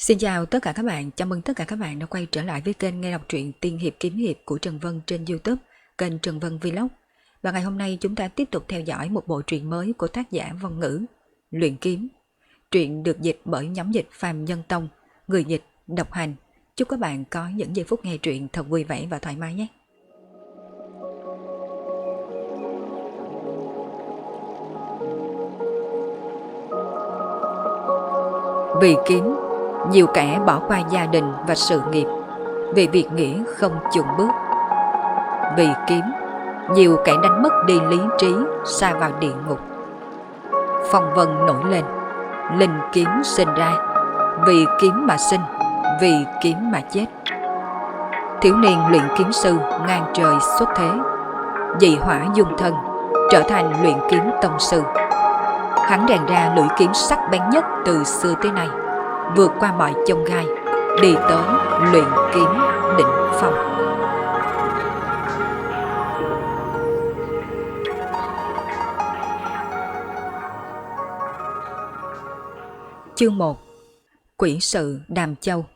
Xin chào tất cả các bạn, chào mừng tất cả các bạn đã quay trở lại với kênh nghe đọc truyện Tiên hiệp kiếm hiệp của Trần Vân trên YouTube, kênh Trần Vân Vlog. Và ngày hôm nay chúng ta tiếp tục theo dõi một bộ truyện mới của tác giả Vân Ngữ, Luyện Kiếm. Truyện được dịch bởi nhóm dịch Phàm Nhân Tông, người dịch Độc Hành. Chúc các bạn có những giây phút nghe truyện thật vui vẻ và thoải mái nhé. Vì kiếm, nhiều kẻ bỏ qua gia đình và sự nghiệp, vì việc nghĩa không chùn bước. Vì kiếm, nhiều kẻ đánh mất đi lý trí, sa vào địa ngục. Phong vân nổi lên, linh kiếm sinh ra, vì kiếm mà sinh, vì kiếm mà chết. Thiếu niên luyện kiếm sư ngang trời xuất thế, dị hỏa dung thân, trở thành luyện kiếm tông sư. Hắn rèn ra lưỡi kiếm sắc bén nhất từ xưa tới nay, vượt qua mọi chông gai, đi tới luyện kiếm đỉnh phong. Chương 1. Quỷ sự Đàm Châu.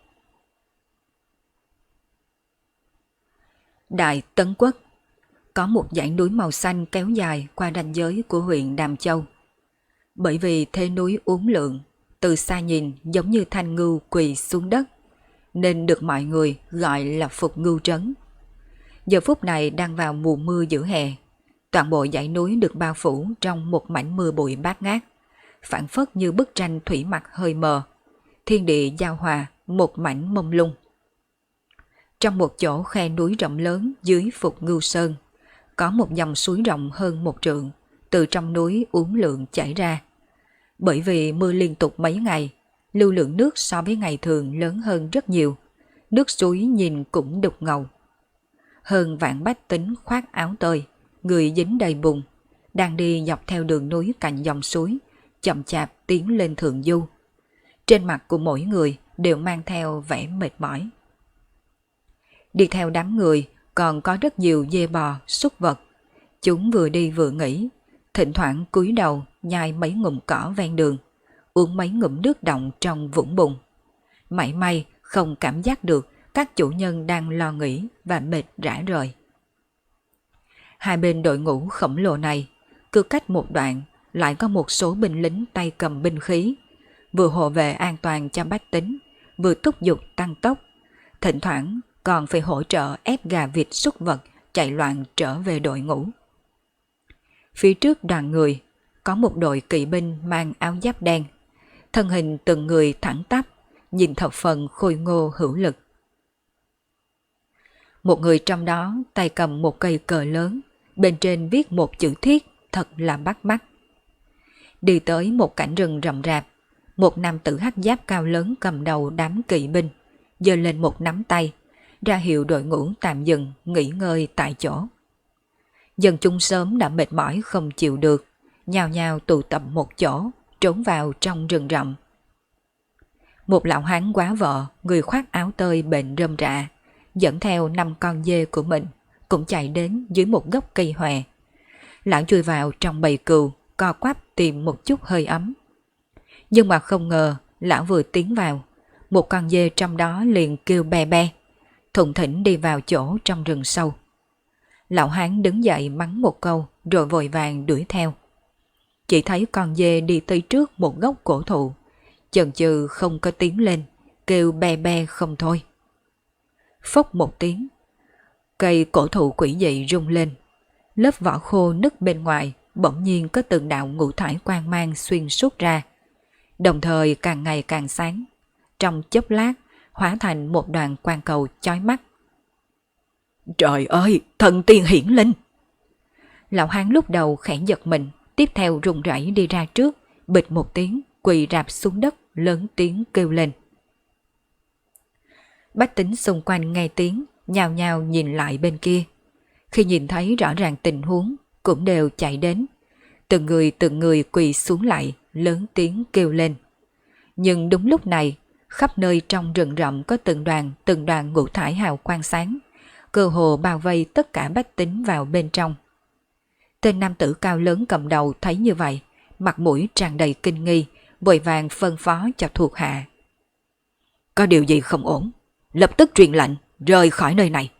Đại Tấn Quốc có một dãy núi màu xanh kéo dài qua ranh giới của huyện Đàm Châu. Bởi vì thế núi uốn lượn, từ xa nhìn giống như thanh ngưu quỳ xuống đất, nên được mọi người gọi là Phục Ngưu Trấn. Giờ phút này đang vào mùa mưa giữa hè, toàn bộ dãy núi được bao phủ trong một mảnh mưa bụi bát ngát, phảng phất như bức tranh thủy mặc hơi mờ, thiên địa giao hòa, một mảnh mông lung. Trong một chỗ khe núi rộng lớn dưới Phục Ngưu Sơn, có một dòng suối rộng hơn 1 trượng, từ trong núi uốn lượn chảy ra. Bởi vì mưa liên tục mấy ngày, lưu lượng nước so với ngày thường lớn hơn rất nhiều, nước suối nhìn cũng đục ngầu. Hơn vạn bách tính khoác áo tơi, người dính đầy bùn, đang đi dọc theo đường núi cạnh dòng suối, chậm chạp tiến lên thượng du. Trên mặt của mỗi người đều mang theo vẻ mệt mỏi. Đi theo đám người còn có rất nhiều dê bò, súc vật. Chúng vừa đi vừa nghỉ, thỉnh thoảng cúi đầu nhai mấy ngụm cỏ ven đường, uống mấy ngụm nước đọng trong vũng bùn. Mảy may không cảm giác được các chủ nhân đang lo nghĩ và mệt rã rời. Hai bên đội ngũ khổng lồ này, cứ cách một đoạn lại có một số binh lính tay cầm binh khí, vừa hộ vệ an toàn cho bách tính, vừa thúc giục tăng tốc, thỉnh thoảng còn phải hỗ trợ ép gà vịt súc vật chạy loạn trở về đội ngũ. Phía trước đoàn người có một đội kỵ binh mang áo giáp đen, thân hình từng người thẳng tắp, nhìn thập phần khôi ngô hữu lực. Một người trong đó tay cầm một cây cờ lớn, bên trên viết một chữ thiết thật là bắt mắt. Đi tới một cảnh rừng rậm rạp, một nam tử hắc giáp cao lớn cầm đầu đám kỵ binh, giơ lên một nắm tay, ra hiệu đội ngũ tạm dừng nghỉ ngơi tại chỗ. Dân chúng sớm đã mệt mỏi không chịu được, nhao nhao tụ tập một chỗ, trốn vào trong rừng rậm. Một lão hán quá vợ, người khoác áo tơi bệnh rơm rạ, dẫn theo 5 con dê của mình, cũng chạy đến dưới một gốc cây hòe. Lão chui vào trong bầy cừu, co quắp tìm một chút hơi ấm. Nhưng mà không ngờ, lão vừa tiến vào, một con dê trong đó liền kêu be be, thùng thỉnh đi vào chỗ trong rừng sâu. Lão hán đứng dậy mắng một câu rồi vội vàng đuổi theo. Chỉ thấy con dê đi tới trước một gốc cổ thụ, chần chừ không có tiến lên, kêu be be không thôi. Phốc một tiếng, cây cổ thụ quỷ dị rung lên, lớp vỏ khô nứt bên ngoài bỗng nhiên có từng đạo ngũ thải quang mang xuyên suốt ra, đồng thời càng ngày càng sáng, trong chốc lát hóa thành một đoàn quang cầu chói mắt. Trời ơi, thần tiên hiển linh! Lão hán lúc đầu khẽ giật mình, tiếp theo run rẩy đi ra trước, bịch một tiếng, quỳ rạp xuống đất, lớn tiếng kêu lên. Bách tính xung quanh nghe tiếng, nhao nhao nhìn lại bên kia. Khi nhìn thấy rõ ràng tình huống, cũng đều chạy đến. Từng người quỳ xuống lại, lớn tiếng kêu lên. Nhưng đúng lúc này, khắp nơi trong rừng rậm có từng đoàn ngũ thải hào quang sáng, cơ hồ bao vây tất cả bách tính vào bên trong. Tên nam tử cao lớn cầm đầu thấy như vậy, mặt mũi tràn đầy kinh nghi, vội vàng phân phó cho thuộc hạ. có điều gì không ổn, lập tức truyền lệnh, rời khỏi nơi này.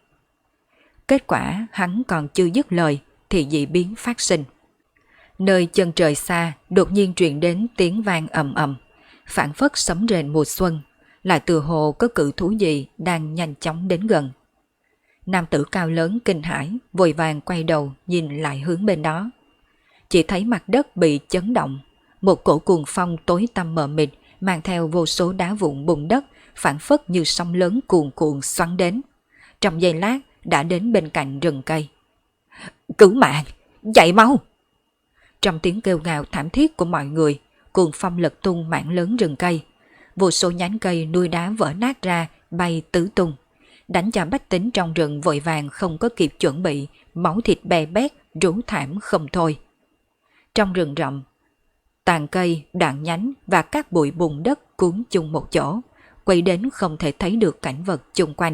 Kết quả hắn còn chưa dứt lời thì dị biến phát sinh. Nơi chân trời xa đột nhiên truyền đến tiếng vang ầm ầm, phảng phất sấm rền mùa xuân, lại từ hồ có cự thú gì đang nhanh chóng đến gần. Nam tử cao lớn kinh hãi, vội vàng quay đầu nhìn lại hướng bên đó. Chỉ thấy mặt đất bị chấn động, một cổ cuồng phong tối tăm mờ mịt mang theo vô số đá vụn bùn đất, phảng phất như sóng lớn cuồn cuộn xoắn đến. Trong giây lát đã đến bên cạnh rừng cây. Cứu mạng, chạy mau! Trong tiếng kêu gào thảm thiết của mọi người, cuồng phong lật tung mảng lớn rừng cây. Vô số nhánh cây nuôi đá vỡ nát ra, bay tứ tung. Đánh cho bách tính trong rừng vội vàng không có kịp chuẩn bị, máu thịt bè bét, rú thảm không thôi. Trong rừng rậm, tàn cây, đoạn nhánh và các bụi bùn đất cuốn chung một chỗ, quay đến không thể thấy được cảnh vật chung quanh.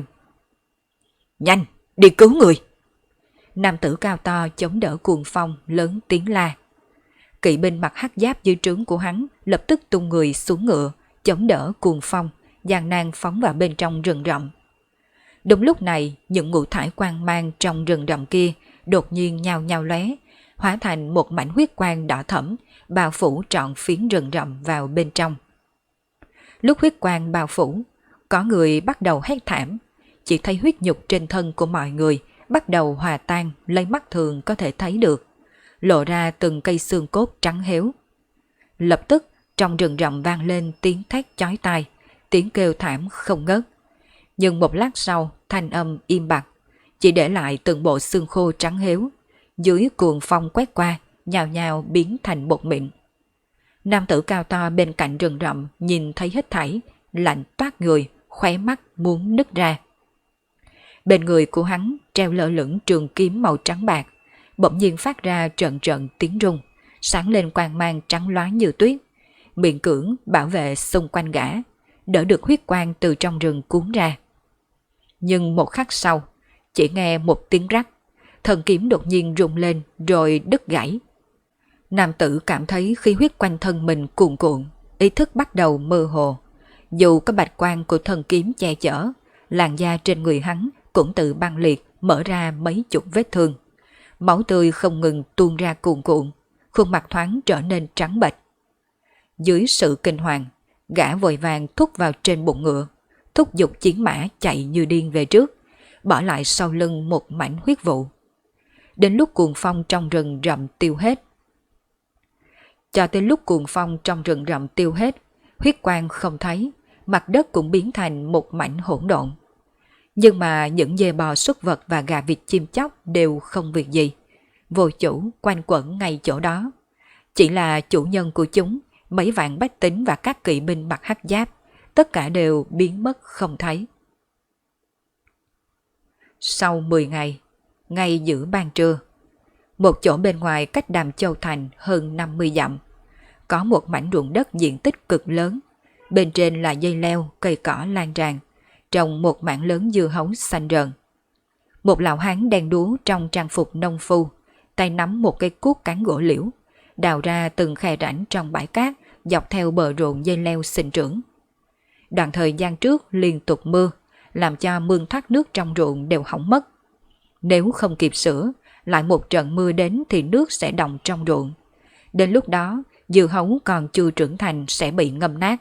Nhanh, đi cứu người! Nam tử cao to chống đỡ cuồng phong lớn tiếng la. Kỵ binh mặc hắc giáp dưới trướng của hắn lập tức tung người xuống ngựa, chống đỡ cuồng phong, gian nan phóng vào bên trong rừng rậm. Đúng lúc này, những ngũ thải quang mang trong rừng rậm kia đột nhiên nhao nhao lóe, hóa thành một mảnh huyết quang đỏ thẫm, bao phủ trọn phiến rừng rậm vào bên trong. Lúc huyết quang bao phủ, có người bắt đầu hét thảm, chỉ thấy huyết nhục trên thân của mọi người bắt đầu hòa tan lấy mắt thường có thể thấy được, lộ ra từng cây xương cốt trắng héo. Lập tức trong rừng rậm vang lên tiếng thét chói tai, tiếng kêu thảm không ngớt. Nhưng một lát sau thanh âm im bặt, chỉ để lại từng bộ xương khô trắng héo, dưới cuồng phong quét qua, nhào nhào biến thành bột mịn. Nam tử cao to bên cạnh rừng rậm nhìn thấy hết thảy, lạnh toát người, khóe mắt muốn nứt ra. Bên người của hắn treo lơ lửng trường kiếm màu trắng bạc, bỗng nhiên phát ra trận trận tiếng rung, sáng lên quang mang trắng loá như tuyết, miệng cưỡng bảo vệ xung quanh gã, đỡ được huyết quang từ trong rừng cuốn ra. Nhưng một khắc sau, chỉ nghe một tiếng rắc, thần kiếm đột nhiên rung lên rồi đứt gãy. Nam tử cảm thấy khí huyết quanh thân mình cuồn cuộn, ý thức bắt đầu mơ hồ. Dù có bạch quang của thần kiếm che chở, làn da trên người hắn cũng tự băng liệt mở ra mấy chục vết thương. Máu tươi không ngừng tuôn ra cuồn cuộn, khuôn mặt thoáng trở nên trắng bệch. Dưới sự kinh hoàng, gã vội vàng thúc vào trên bụng ngựa, thúc giục chiến mã chạy như điên về trước, bỏ lại sau lưng một mảnh huyết vụ. Đến lúc cuồng phong trong rừng rậm tiêu hết. Cho tới lúc cuồng phong trong rừng rậm tiêu hết, huyết quang không thấy, mặt đất cũng biến thành một mảnh hỗn độn. Nhưng mà những dê bò súc vật và gà vịt chim chóc đều không việc gì, vô chủ quanh quẩn ngay chỗ đó. Chỉ là chủ nhân của chúng, mấy vạn bách tính và các kỵ binh mặc hắc giáp, tất cả đều biến mất không thấy. Sau 10 ngày, ngay giữa ban trưa, một chỗ bên ngoài cách Đàm Châu Thành hơn 50 dặm, có một mảnh ruộng đất diện tích cực lớn, bên trên là dây leo, cây cỏ lan tràn, trồng một mảng lớn dưa hấu xanh rờn. Một lão hán đen đúa trong trang phục nông phu, tay nắm một cây cuốc cán gỗ liễu, đào ra từng khe rãnh trong bãi cát dọc theo bờ ruộng dây leo sinh trưởng. Đoạn thời gian trước liên tục mưa, làm cho mương thoát nước trong ruộng đều hỏng mất. Nếu không kịp sửa, lại một trận mưa đến thì nước sẽ đọng trong ruộng. Đến lúc đó, dưa hấu còn chưa trưởng thành sẽ bị ngâm nát.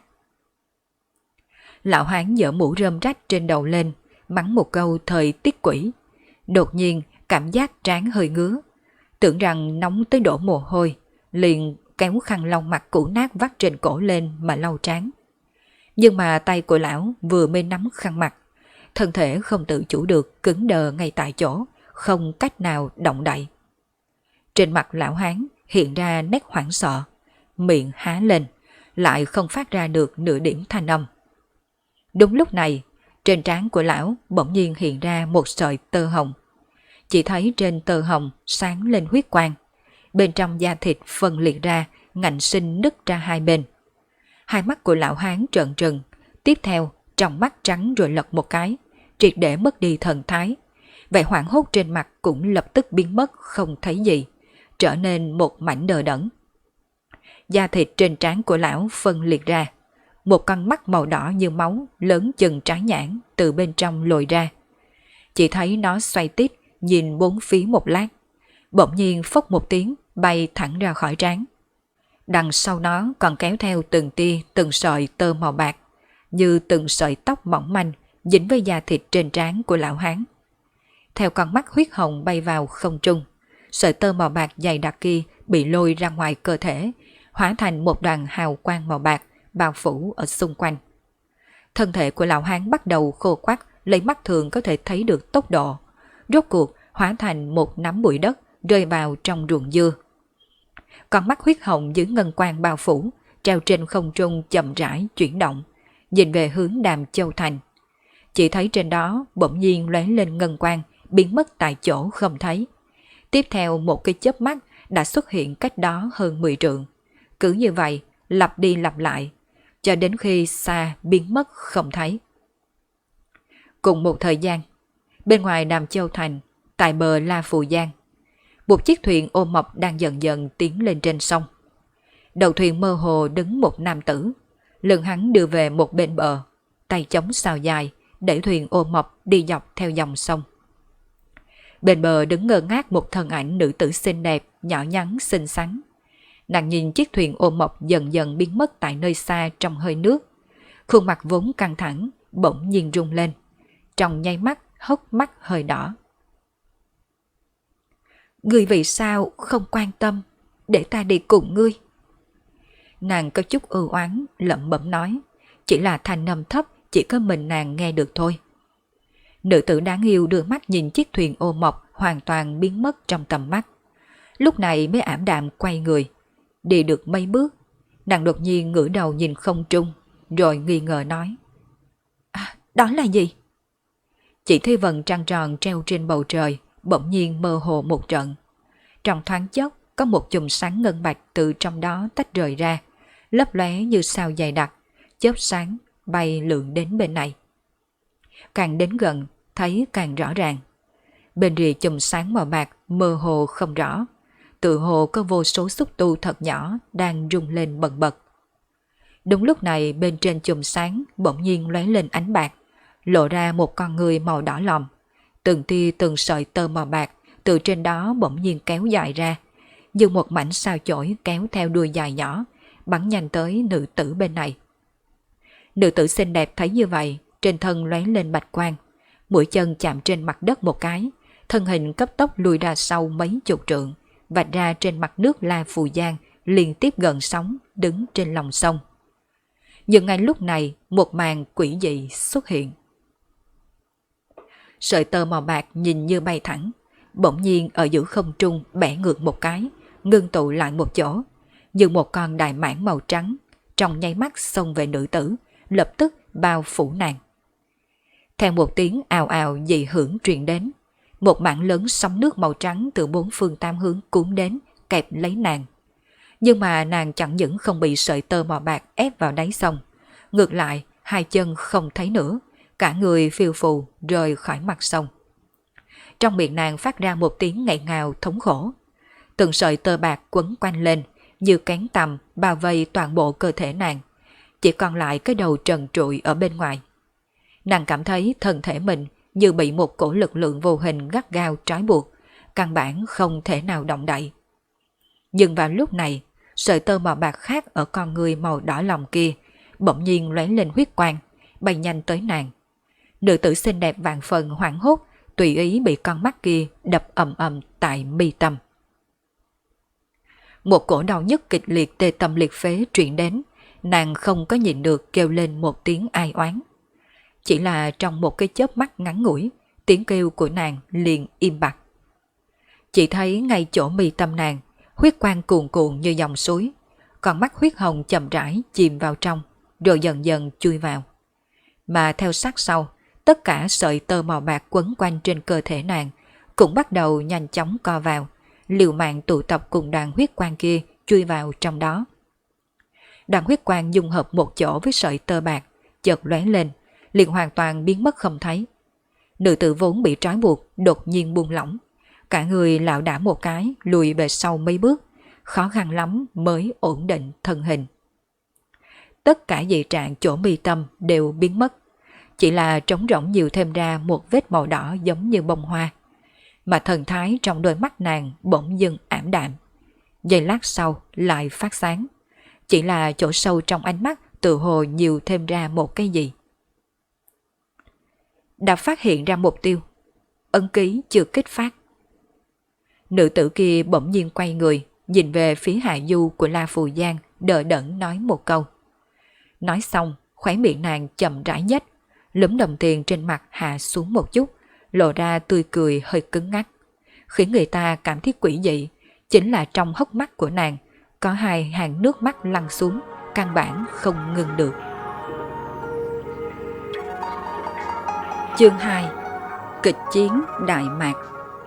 Lão hán giở mũ rơm rách trên đầu lên, mắng một câu thời tiết quỷ. Đột nhiên cảm giác trán hơi ngứa, tưởng rằng nóng tới đổ mồ hôi, liền kéo khăn lau mặt cũ nát vắt trên cổ lên mà lau trán. Nhưng mà tay của lão vừa mới nắm khăn mặt, thân thể không tự chủ được cứng đờ ngay tại chỗ, không cách nào động đậy. Trên mặt lão hán hiện ra nét hoảng sợ, miệng há lên, lại không phát ra được nửa điểm thanh âm. Đúng lúc này, trên trán của lão bỗng nhiên hiện ra một sợi tơ hồng. Chỉ thấy trên tơ hồng sáng lên huyết quang, bên trong da thịt phân liệt ra, ngạnh sinh nứt ra hai bên. Hai mắt của lão hán trợn trừng, tiếp theo trong mắt trắng rồi lật một cái, triệt để mất đi thần thái. Vẻ hoảng hốt trên mặt cũng lập tức biến mất không thấy gì, trở nên một mảnh đờ đẫn. Da thịt trên trán của lão phân liệt ra, một con mắt màu đỏ như máu lớn chừng trái nhãn từ bên trong lồi ra. Chỉ thấy nó xoay tít nhìn bốn phía một lát, bỗng nhiên phốc một tiếng bay thẳng ra khỏi trán. Đằng sau nó còn kéo theo từng tia từng sợi tơ màu bạc, như từng sợi tóc mỏng manh dính với da thịt trên trán của lão hán. Theo con mắt huyết hồng bay vào không trung, sợi tơ màu bạc dày đặc kia bị lôi ra ngoài cơ thể, hóa thành một đoàn hào quang màu bạc bao phủ ở xung quanh. Thân thể của lão hán bắt đầu khô quắt, lấy mắt thường có thể thấy được tốc độ, rốt cuộc hóa thành một nắm bụi đất rơi vào trong ruộng dưa. Con mắt huyết hồng dưới ngân quang bao phủ, treo trên không trung chậm rãi chuyển động, nhìn về hướng Đàm Châu Thành. Chỉ thấy trên đó bỗng nhiên lóe lên ngân quang, biến mất tại chỗ không thấy. Tiếp theo một cái chớp mắt đã xuất hiện cách đó hơn 10 trượng. Cứ như vậy, lặp đi lặp lại, cho đến khi xa biến mất không thấy. Cùng một thời gian, bên ngoài Đàm Châu Thành, tại bờ La Phù Giang, một chiếc thuyền ô mộc đang dần dần tiến lên trên sông. Đầu thuyền mơ hồ đứng một nam tử, lưng hắn đưa về một bên bờ, tay chống sào dài, để thuyền ô mộc đi dọc theo dòng sông. Bên bờ đứng ngơ ngác một thân ảnh nữ tử xinh đẹp, nhỏ nhắn xinh xắn. Nàng nhìn chiếc thuyền ô mộc dần dần biến mất tại nơi xa trong hơi nước. Khuôn mặt vốn căng thẳng, bỗng nhiên rung lên. Trong nháy mắt, hốc mắt hơi đỏ. Ngươi vì sao không quan tâm, để ta đi cùng ngươi? Nàng có chút ưu oán, lẩm bẩm nói. Chỉ là thanh âm thấp, chỉ có mình nàng nghe được thôi. Nữ tử đáng yêu đưa mắt nhìn chiếc thuyền ô mộc hoàn toàn biến mất trong tầm mắt. Lúc này mới ảm đạm quay người. Đi được mấy bước, nàng đột nhiên ngửa đầu nhìn không trung, rồi nghi ngờ nói. Đó là gì? Chỉ thấy vầng trăng tròn treo trên bầu trời, bỗng nhiên mơ hồ một trận. Trong thoáng chốc, có một chùm sáng ngân bạch từ trong đó tách rời ra, lấp lóe như sao dày đặc, chớp sáng bay lượn đến bên này. Càng đến gần, thấy càng rõ ràng. Bên rìa chùm sáng màu bạc mơ hồ không rõ, tự hồ có vô số xúc tu thật nhỏ đang rung lên bần bật. Đúng lúc này bên trên chùm sáng bỗng nhiên lóe lên ánh bạc, lộ ra một con người màu đỏ lòm. Từng tia từng sợi tơ màu bạc từ trên đó bỗng nhiên kéo dài ra, như một mảnh sao chổi kéo theo đuôi dài nhỏ, bắn nhanh tới nữ tử bên này. Nữ tử xinh đẹp thấy như vậy, trên thân lóe lên bạch quang, mũi chân chạm trên mặt đất một cái, thân hình cấp tốc lùi ra sau mấy chục trượng, vạch ra trên mặt nước La Phù Giang, liên tiếp gần sóng, đứng trên lòng sông. Nhưng ngay lúc này, một màn quỷ dị xuất hiện. Sợi tơ màu bạc nhìn như bay thẳng, bỗng nhiên ở giữa không trung bẻ ngược một cái, ngưng tụ lại một chỗ, như một con đại mãng màu trắng, trong nháy mắt xông về nữ tử, lập tức bao phủ nàng. Theo một tiếng ào ào dị hưởng truyền đến, một mảng lớn sóng nước màu trắng từ bốn phương tám hướng cuốn đến, kẹp lấy nàng. Nhưng mà nàng chẳng những không bị sợi tơ màu bạc ép vào đáy sông, ngược lại hai chân không thấy nữa, cả người phiêu phù rời khỏi mặt sông. Trong miệng nàng phát ra một tiếng nghẹn ngào thống khổ. Từng sợi tơ bạc quấn quanh lên, như cánh tằm bao vây toàn bộ cơ thể nàng, chỉ còn lại cái đầu trần trụi ở bên ngoài. Nàng cảm thấy thân thể mình như bị một cổ lực lượng vô hình gắt gao trói buộc, căn bản không thể nào động đậy. Nhưng vào lúc này, sợi tơ màu bạc khác ở con người màu đỏ lòng kia bỗng nhiên lóe lên huyết quang, bay nhanh tới nàng. Nữ tử xinh đẹp vạn phần hoảng hốt, tùy ý bị con mắt kia đập ầm ầm tại mi tâm. Một cổ đau nhức kịch liệt tê tâm liệt phế truyền đến, nàng không có nhịn được kêu lên một tiếng ai oán. Chỉ là trong một cái chớp mắt ngắn ngủi, tiếng kêu của nàng liền im bặt. Chỉ thấy ngay chỗ mi tâm nàng, huyết quang cuồn cuộn như dòng suối, con mắt huyết hồng chậm rãi chìm vào trong, rồi dần dần chui vào. Mà theo sát sau, tất cả sợi tơ màu bạc quấn quanh trên cơ thể nàng cũng bắt đầu nhanh chóng co vào, liều mạng tụ tập cùng đoàn huyết quang kia chui vào trong đó. Đoàn huyết quang dung hợp một chỗ với sợi tơ bạc, chợt lóe lên, liền hoàn toàn biến mất không thấy. Nữ tử vốn bị trói buộc đột nhiên buông lỏng, cả người lảo đảo một cái lùi về sau mấy bước, khó khăn lắm mới ổn định thân hình. tất cả dị trạng chỗ mi tâm đều biến mất, chỉ là trống rỗng nhiều thêm ra một vết màu đỏ giống như bông hoa. Mà thần thái trong đôi mắt nàng bỗng dưng ảm đạm. Giây lát sau lại phát sáng, chỉ là chỗ sâu trong ánh mắt tự hồ nhiều thêm ra một cái gì. Đã phát hiện ra mục tiêu, ấn ký chưa kích phát. Nữ tử kia bỗng nhiên quay người, nhìn về phía hạ du của La Phù Giang, đờ đẫn nói một câu. Nói xong, khóe miệng nàng chậm rãi nhếch, lúm đồng tiền trên mặt hạ xuống một chút, lộ ra tươi cười hơi cứng ngắc, khiến người ta cảm thấy quỷ dị. Chính là trong hốc mắt của nàng có hai hàng nước mắt lăn xuống, căn bản không ngừng được. Chương 2. Kịch chiến Đại Mạc.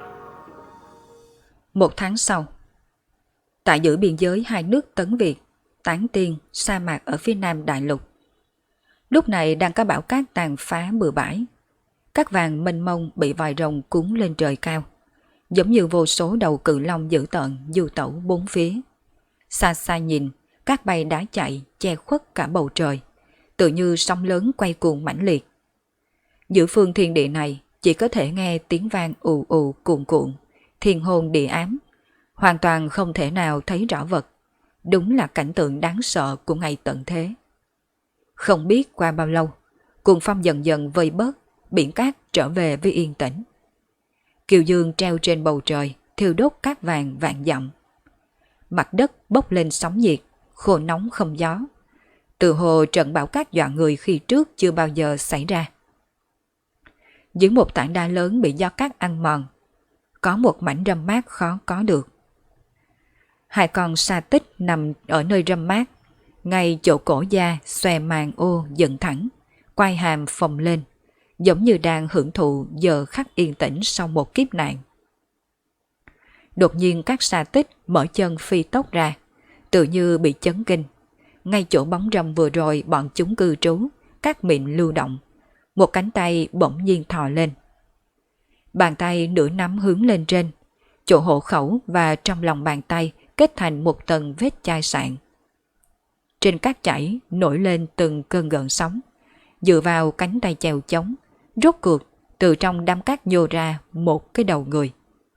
Một tháng sau, tại giữa biên giới hai nước Tấn Việt, Tán Tiên, sa mạc ở phía nam đại lục, lúc này đang có bão cát tàn phá bừa bãi. Cát vàng mênh mông bị vòi rồng cuốn lên trời cao, giống như vô số đầu cự long dữ tợn du tẩu bốn phía. Xa xa nhìn, cát bay đá chạy che khuất cả bầu trời, tự như sóng lớn quay cuồng mãnh liệt. Giữa phương thiên địa này chỉ có thể nghe tiếng vang ù ù cuồn cuộn, thiên hồn địa ám, hoàn toàn không thể nào thấy rõ vật. Đúng là cảnh tượng đáng sợ của ngày tận thế. Không biết qua bao lâu, cuồng phong dần dần vơi bớt, biển cát trở về với yên tĩnh. Kiều dương treo trên bầu trời, thiêu đốt cát vàng vạn dặm. Mặt đất bốc lên sóng nhiệt, khô nóng không gió. Từ hồ trận bão cát dọa người khi trước chưa bao giờ xảy ra. Dưới một tảng đá lớn bị gió cát ăn mòn, có một mảnh râm mát khó có được. Hai con sa tích nằm ở nơi râm mát, ngay chỗ cổ da xòe màn ô dựng thẳng, quai hàm phồng lên, giống như đang hưởng thụ giờ khắc yên tĩnh sau một kiếp nạn. Đột nhiên các sa tích mở chân phi tốc ra, tự như bị chấn kinh. Ngay chỗ bóng râm vừa rồi bọn chúng cư trú, các mịn lưu động, một cánh tay bỗng nhiên thò lên. Bàn tay nửa nắm hướng lên trên, chỗ hộ khẩu và trong lòng bàn tay kết thành một tầng vết chai sạn. Trên cát chảy nổi lên từng cơn gợn sóng, dựa vào cánh tay chèo chống, rốt cuộc từ trong đám cát nhô ra một cái đầu người.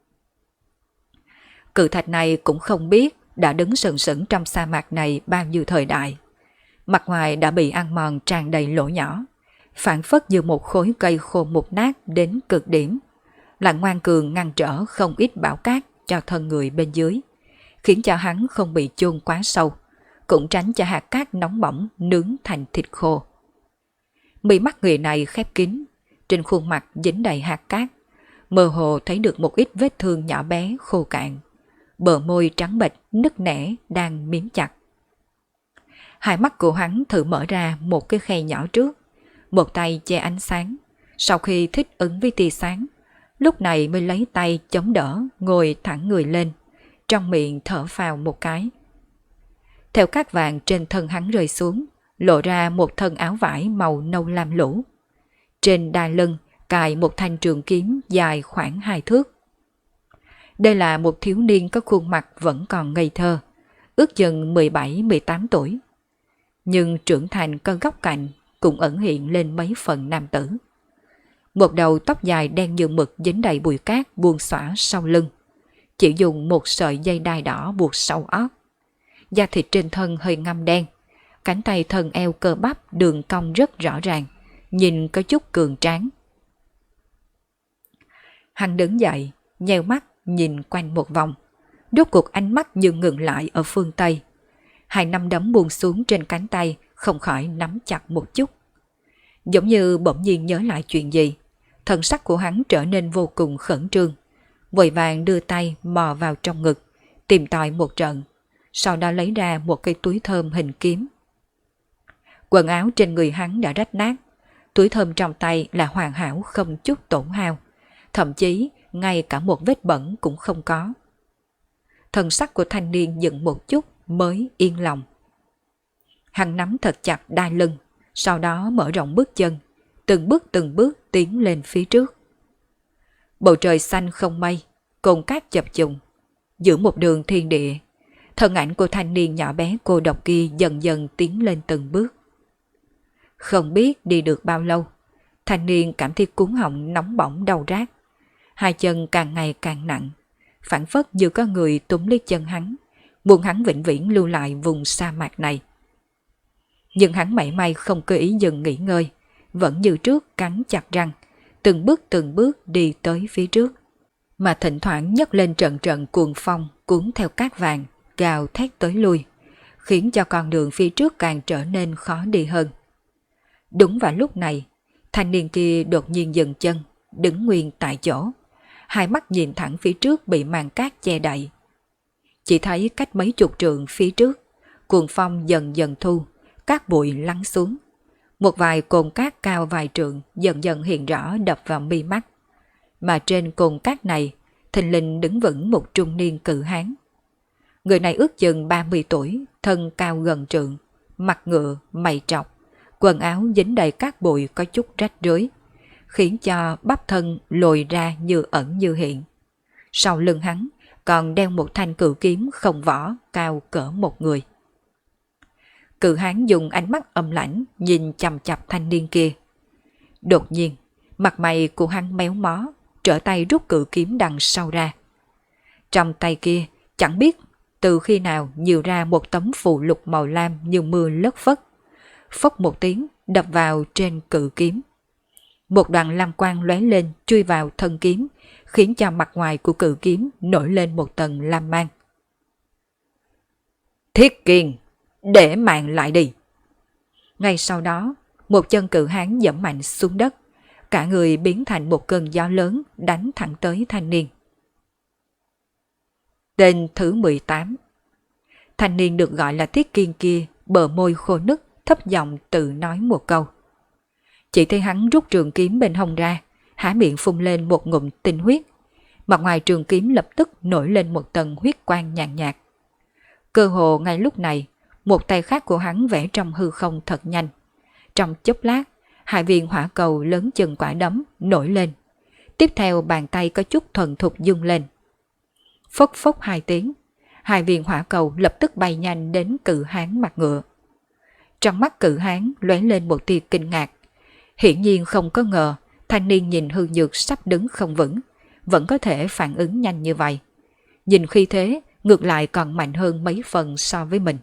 Cự thạch này cũng không biết đã đứng sừng sững trong sa mạc này bao nhiêu thời đại. Mặt ngoài đã bị ăn mòn tràn đầy lỗ nhỏ, phản phất như một khối cây khô mục nát đến cực điểm, là ngoan cường ngăn trở không ít bão cát cho thân người bên dưới, khiến cho hắn không bị chôn quá sâu, cũng tránh cho hạt cát nóng bỏng nướng thành thịt khô. Mí mắt người này khép kín, trên khuôn mặt dính đầy hạt cát, mơ hồ thấy được một ít vết thương nhỏ bé khô cạn, bờ môi trắng bệch nứt nẻ đang miếm chặt. Hai mắt của hắn thử mở ra một cái khe nhỏ trước, một tay che ánh sáng, sau khi thích ứng với tia sáng, lúc này mới lấy tay chống đỡ ngồi thẳng người lên, trong miệng thở phào một cái. Theo cát vàng trên thân hắn rơi xuống, lộ ra một thân áo vải màu nâu lam lũ. Trên đai lưng cài một thanh trường kiếm dài khoảng 2 thước. Đây là một thiếu niên có khuôn mặt vẫn còn ngây thơ, ước chừng 17-18 tuổi. Nhưng trưởng thành có góc cạnh cũng ẩn hiện lên mấy phần nam tử. Một đầu tóc dài đen như mực dính đầy bụi cát buông xõa sau lưng, chỉ dùng một sợi dây đai đỏ buộc sau ót. Da thịt trên thân hơi ngăm đen, cánh tay thân eo cơ bắp đường cong rất rõ ràng, nhìn có chút cường tráng. Hắn đứng dậy, nheo mắt nhìn quanh một vòng, rốt cuộc ánh mắt dừng ngừng lại ở phương Tây. Hai nắm đấm buông xuống trên cánh tay không khỏi nắm chặt một chút. Giống như bỗng nhiên nhớ lại chuyện gì, thần sắc của hắn trở nên vô cùng khẩn trương, vội vàng đưa tay mò vào trong ngực, tìm tòi một trận, sau đó lấy ra một cây túi thơm hình kiếm. Quần áo trên người hắn đã rách nát, túi thơm trong tay là hoàn hảo không chút tổn hao, thậm chí ngay cả một vết bẩn cũng không có. Thần sắc của thanh niên dừng một chút mới yên lòng. Hắn nắm thật chặt đai lưng, sau đó mở rộng bước chân, từng bước tiến lên phía trước. Bầu trời xanh không mây, cồn cát chập trùng, giữa một đường thiên địa, thân ảnh của thanh niên nhỏ bé cô độc kia dần dần tiến lên từng bước. Không biết đi được bao lâu, thanh niên cảm thấy cuống họng nóng bỏng đau rát. Hai chân càng ngày càng nặng, phảng phất như có người túm lấy chân hắn, muốn hắn vĩnh viễn lưu lại vùng sa mạc này. Nhưng hắn mảy may không cơ ý dừng nghỉ ngơi, vẫn như trước cắn chặt răng, từng bước đi tới phía trước. Mà thỉnh thoảng nhấc lên trận trận cuồng phong cuốn theo cát vàng, gào thét tới lui, khiến cho con đường phía trước càng trở nên khó đi hơn. Đúng vào lúc này, thanh niên kia đột nhiên dừng chân, đứng nguyên tại chỗ, hai mắt nhìn thẳng phía trước bị màn cát che đậy. Chỉ thấy cách mấy chục trượng phía trước, cuồng phong dần dần thu, cát bụi lắng xuống. Một vài cồn cát cao vài trượng dần dần hiện rõ đập vào mi mắt. Mà trên cồn cát này, thình lình đứng vững một trung niên cự hán. Người này ước chừng 30 tuổi, thân cao gần trượng, mặt ngựa, mày trọc, quần áo dính đầy cát bụi có chút rách rưới, khiến cho bắp thân lồi ra như ẩn như hiện. Sau lưng hắn còn đeo một thanh cự kiếm không vỏ cao cỡ một người. Cự hán dùng ánh mắt âm lãnh nhìn chằm chằm thanh niên kia. Đột nhiên, mặt mày của hắn méo mó, trở tay rút cự kiếm đằng sau ra. Trong tay kia chẳng biết từ khi nào nhiều ra một tấm phù lục màu lam như mưa lất phất. Phốc một tiếng đập vào trên cự kiếm. Một đoạn lam quang lóe lên chui vào thân kiếm, khiến cho mặt ngoài của cự kiếm nổi lên một tầng lam mang. Thiết Kiên, để mạng lại đi! Ngay sau đó, một chân cự hán giẫm mạnh xuống đất, cả người biến thành một cơn gió lớn đánh thẳng tới thanh niên. Tên thứ 18. Thanh niên được gọi là Thiết Kiên kia bờ môi khô nứt, thấp giọng tự nói một câu. Chỉ thấy hắn rút trường kiếm bên hông ra, há miệng phun lên một ngụm tinh huyết. Mặt ngoài trường kiếm lập tức nổi lên một tầng huyết quang nhàn nhạt. Cơ hồ ngay lúc này, một tay khác của hắn vẽ trong hư không thật nhanh. Trong chốc lát, hai viên hỏa cầu lớn chừng quả đấm nổi lên. Tiếp theo bàn tay có chút thuần thục dung lên. Phốc phốc hai tiếng, hai viên hỏa cầu lập tức bay nhanh đến cự hán mặt ngựa. Trong mắt cự hán lóe lên một tia kinh ngạc. Hiển nhiên không có ngờ thanh niên nhìn hư nhược sắp đứng không vững, vẫn có thể phản ứng nhanh như vậy. Nhìn khi thế, ngược lại còn mạnh hơn mấy phần so với mình.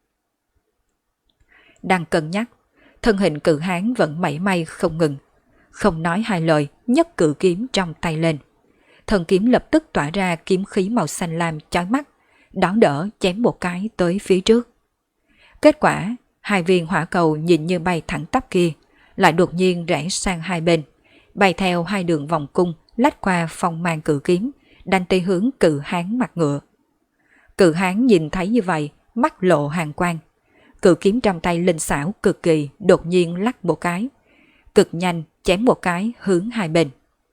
Đang cân nhắc, thân hình cự hán vẫn mảy may không ngừng. Không nói hai lời, nhấc cự kiếm trong tay lên. Thân kiếm lập tức tỏa ra kiếm khí màu xanh lam chói mắt, đón đỡ chém một cái tới phía trước. Kết quả, hai viên hỏa cầu nhìn như bay thẳng tắp kia, lại đột nhiên rẽ sang hai bên, bay theo hai đường vòng cung, lách qua phong mang cự kiếm, đánh tới hướng cự hán mặt ngựa. Cự hán nhìn thấy như vậy, mắt lộ hàn quang. Cự kiếm trong tay linh xảo cực kỳ, đột nhiên lắc một cái, cực nhanh chém một cái hướng hai bên.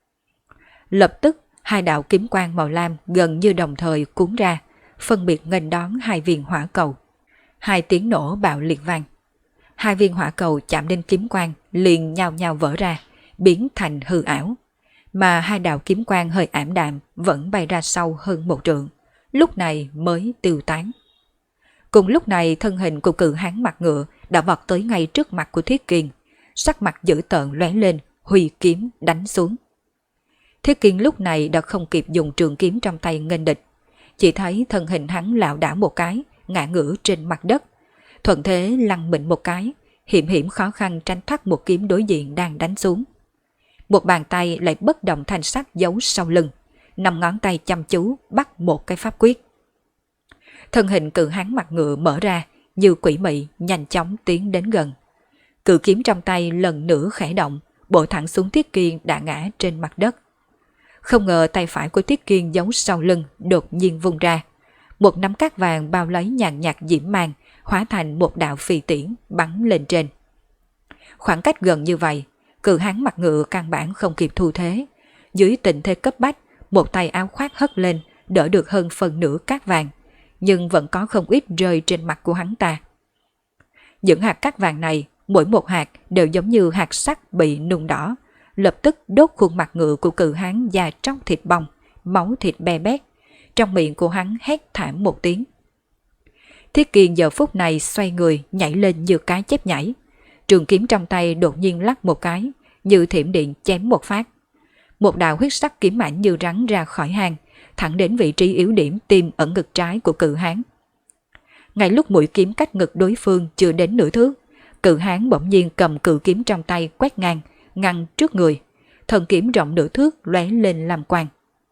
Lập tức, hai đạo kiếm quang màu lam gần như đồng thời cuốn ra, phân biệt nghênh đón hai viên hỏa cầu. Hai tiếng nổ bạo liệt vang. Hai viên hỏa cầu chạm đến kiếm quang liền nhao nhao vỡ ra, biến thành hư ảo. Mà hai đạo kiếm quang hơi ảm đạm vẫn bay ra sau hơn một trượng, lúc này mới tiêu tán. Cùng lúc này thân hình của cự hán mặt ngựa đã vọt tới ngay trước mặt của Thiết Kiên, sắc mặt dữ tợn lóe lên, huy kiếm đánh xuống. Thiết Kiên lúc này đã không kịp dùng trường kiếm trong tay nghênh địch, chỉ thấy thân hình hắn lảo đảo một cái, ngã ngửa trên mặt đất, thuận thế lăn mình một cái, hiểm hiểm khó khăn tránh thoát một kiếm đối diện đang đánh xuống. Một bàn tay lại bất động thanh sắc giấu sau lưng, 5 ngón tay chăm chú bắt một cái pháp quyết. Thân hình cự hán mặt ngựa mở ra, như quỷ mị nhanh chóng tiến đến gần. Cự kiếm trong tay lần nữa khẽ động, bổ thẳng xuống Thiết Kiên đã ngã trên mặt đất. Không ngờ tay phải của Thiết Kiên giấu sau lưng đột nhiên vung ra, một nắm cát vàng bao lấy nhàn nhạt diễm mang, hóa thành một đạo phi tiễn bắn lên trên. Khoảng cách gần như vậy, cự hán mặt ngựa căn bản không kịp thu thế. Dưới tình thế cấp bách, một tay áo khoác hất lên, đỡ được hơn phần nửa cát vàng, nhưng vẫn có không ít rơi trên mặt của hắn ta. Những hạt cát vàng này, mỗi một hạt đều giống như hạt sắt bị nung đỏ, lập tức đốt khuôn mặt ngựa của cự hán da trong thịt bong, máu thịt be bét. Trong miệng của hắn hét thảm một tiếng. Thiết Kiên giờ phút này xoay người nhảy lên như cái chép nhảy, Trường kiếm trong tay đột nhiên lắc một cái, như thiểm điện chém một phát. Một đạo huyết sắc kiếm ảnh như rắn ra khỏi hang, thẳng đến vị trí yếu điểm tim ở ngực trái của cự hán. Ngay lúc mũi kiếm cách ngực đối phương chưa đến nửa thước, cự hán bỗng nhiên cầm cự kiếm trong tay quét ngang, ngăn trước người. Thân kiếm rộng nửa thước lóe lên làm quang.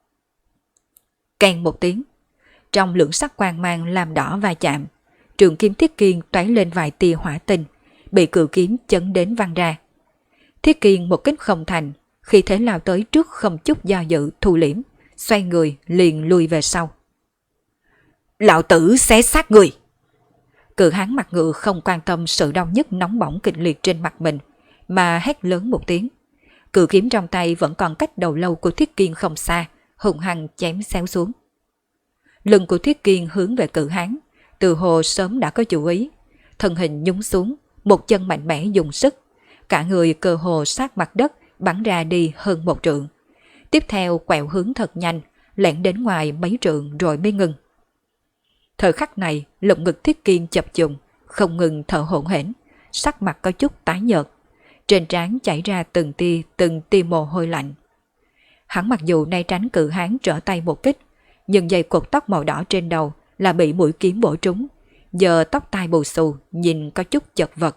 Keng một tiếng, trong lưỡng sắc quang mang làm đỏ va chạm, trường kiếm Thiết Kiên tóe lên vài tia hỏa tinh, bị cự kiếm chấn đến văng ra. Thiết Kiên một kích không thành, khi thế lao tới trước không chút do dự thu liễm, xoay người liền lui về sau. Lão tử xé xác người! Cự hán mặt ngự không quan tâm sự đau nhức nóng bỏng kịch liệt trên mặt mình, mà hét lớn một tiếng. Cự kiếm trong tay vẫn còn cách đầu lâu của Thiết Kiên không xa, hùng hăng chém xéo xuống. Lưng của Thiết Kiên hướng về cự hán, từ hồ sớm đã có chủ ý, thân hình nhúng xuống, một chân mạnh mẽ dùng sức, cả người cơ hồ sát mặt đất bắn ra đi hơn 1 trượng. Tiếp theo quẹo hướng thật nhanh, lẻn đến ngoài mấy trượng rồi mới ngừng. Thời khắc này, lồng ngực Thiết Kiên chập trùng, không ngừng thở hổn hển, sắc mặt có chút tái nhợt, trên trán chảy ra từng tia mồ hôi lạnh. Hắn mặc dù nay tránh cự hán trở tay một kích, nhưng dây cột tóc màu đỏ trên đầu là bị mũi kiếm bổ trúng, giờ tóc tai bù xù, nhìn có chút chật vật.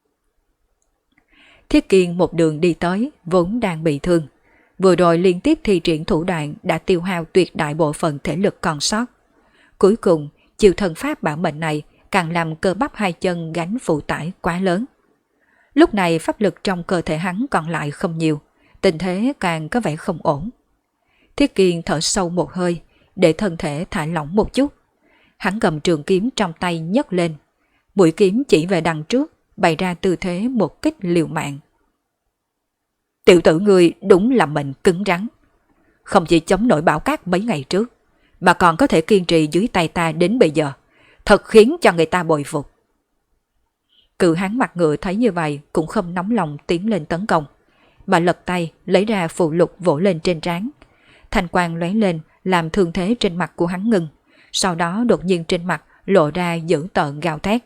Thiết Kiên một đường đi tới, vốn đang bị thương, vừa rồi liên tiếp thi triển thủ đoạn đã tiêu hao tuyệt đại bộ phận thể lực còn sót. Cuối cùng, chiêu thần pháp bảo mệnh này càng làm cơ bắp hai chân gánh phụ tải quá lớn. Lúc này pháp lực trong cơ thể hắn còn lại không nhiều, tình thế càng có vẻ không ổn. Thiết Kiên thở sâu một hơi, để thân thể thả lỏng một chút. Hắn cầm trường kiếm trong tay nhấc lên, mũi kiếm chỉ về đằng trước, bày ra tư thế một kích liều mạng. Tiểu tử ngươi đúng là mệnh cứng rắn, không chỉ chống nổi bão cát mấy ngày trước, mà còn có thể kiên trì dưới tay ta đến bây giờ, thật khiến cho người ta bội phục. Cự hán mặt ngựa thấy như vậy cũng không nóng lòng tiến lên tấn công, mà lật tay lấy ra phù lục vỗ lên trên trán. Thanh quang lóe lên làm thương thế trên mặt của hắn ngừng, sau đó đột nhiên trên mặt lộ ra dữ tợn gào thét.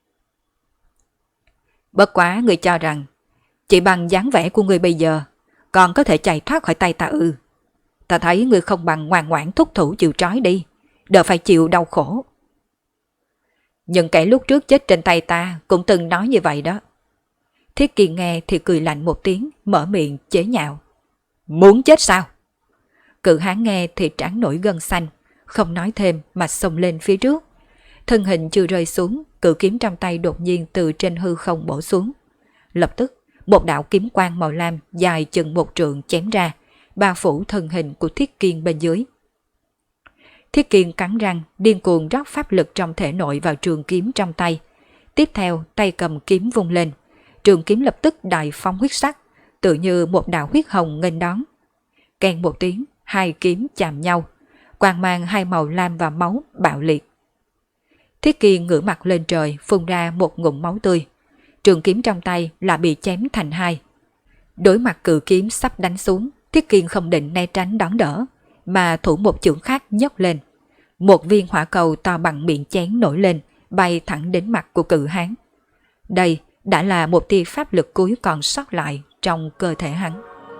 Bất quá người cho rằng chỉ bằng dáng vẻ của người bây giờ còn có thể chạy thoát khỏi tay ta ư? Ta thấy người không bằng ngoan ngoãn thúc thủ chịu trói đi, đỡ phải chịu đau khổ. Nhưng kẻ lúc trước chết trên tay ta cũng từng nói như vậy đó. Thiết Kiên nghe thì cười lạnh một tiếng, mở miệng chế nhạo. Muốn chết sao? Cự hán nghe thì trán nổi gân xanh, không nói thêm mà xông lên phía trước. Thân hình chưa rơi xuống, cự kiếm trong tay đột nhiên từ trên hư không bổ xuống. Lập tức, một đạo kiếm quang màu lam dài chừng 1 trượng chém ra, bao phủ thân hình của Thiết Kiên bên dưới. Thiết Kiên cắn răng, điên cuồng rót pháp lực trong thể nội vào trường kiếm trong tay. Tiếp theo, tay cầm kiếm vung lên, trường kiếm lập tức đại phóng huyết sắc, tự như một đạo huyết hồng nghênh đón. Keng một tiếng, hai kiếm chạm nhau, quang mang hai màu lam và máu bạo liệt. Thiết Kiên ngửa mặt lên trời, phun ra một ngụm máu tươi. Trường kiếm trong tay là bị chém thành hai. Đối mặt cự kiếm sắp đánh xuống, Thiết Kiên không định né tránh đón đỡ, mà thủ một chưởng khác nhấc lên. Một viên hỏa cầu to bằng miệng chén nổi lên, bay thẳng đến mặt của cự hán. Đây đã là một tia pháp lực cuối còn sót lại trong cơ thể hắn.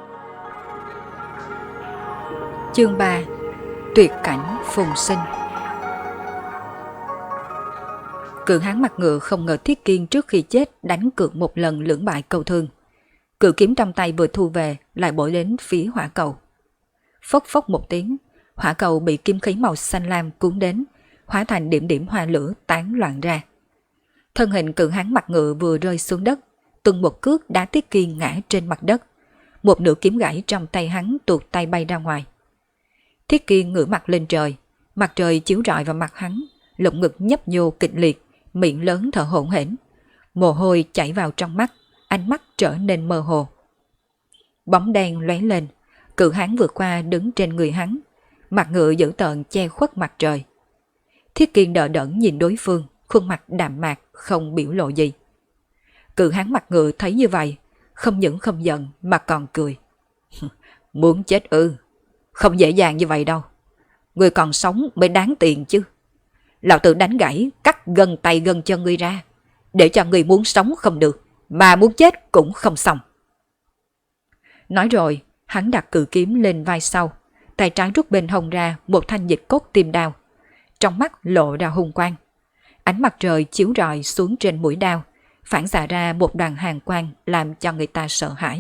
Chương 3. Tuyệt cảnh phùng sinh. Cự hán mặt ngựa không ngờ Thiết Kiên trước khi chết đánh cược một lần lưỡng bại cầu thương. Cự kiếm trong tay vừa thu về lại bổ đến phía hỏa cầu. Phốc phốc một tiếng, hỏa cầu bị kim khí màu xanh lam cuốn đến, hóa thành điểm điểm hoa lửa tán loạn ra. Thân hình cự hán mặt ngựa vừa rơi xuống đất, từng một cước đá Thiết Kiên ngã trên mặt đất. Một nửa kiếm gãy trong tay hắn tuột tay bay ra ngoài. Thiết Kiên ngửa mặt lên trời, mặt trời chiếu rọi vào mặt hắn, lồng ngực nhấp nhô kịch liệt, miệng lớn thở hổn hển, mồ hôi chảy vào trong mắt, ánh mắt trở nên mơ hồ. Bóng đen lóe lên, cự hán vượt qua đứng trên người hắn, mặt ngựa dữ tợn che khuất mặt trời. Thiết Kiên đờ đẫn nhìn đối phương, khuôn mặt đạm mạc, không biểu lộ gì. Cự hán mặt ngựa thấy như vậy, không những không giận mà còn cười. Muốn chết ư? Không dễ dàng như vậy đâu. Người còn sống mới đáng tiền chứ. Lão tử đánh gãy, cắt gân tay gân chân ngươi ra, để cho người muốn sống không được, mà muốn chết cũng không xong. Nói rồi, hắn đặt cự kiếm lên vai sau, tay trái rút bên hông ra một thanh dịch cốt tim đao. Trong mắt lộ ra hung quang. Ánh mặt trời chiếu rọi xuống trên mũi đao, phản xạ ra một đoàn hàn quang làm cho người ta sợ hãi.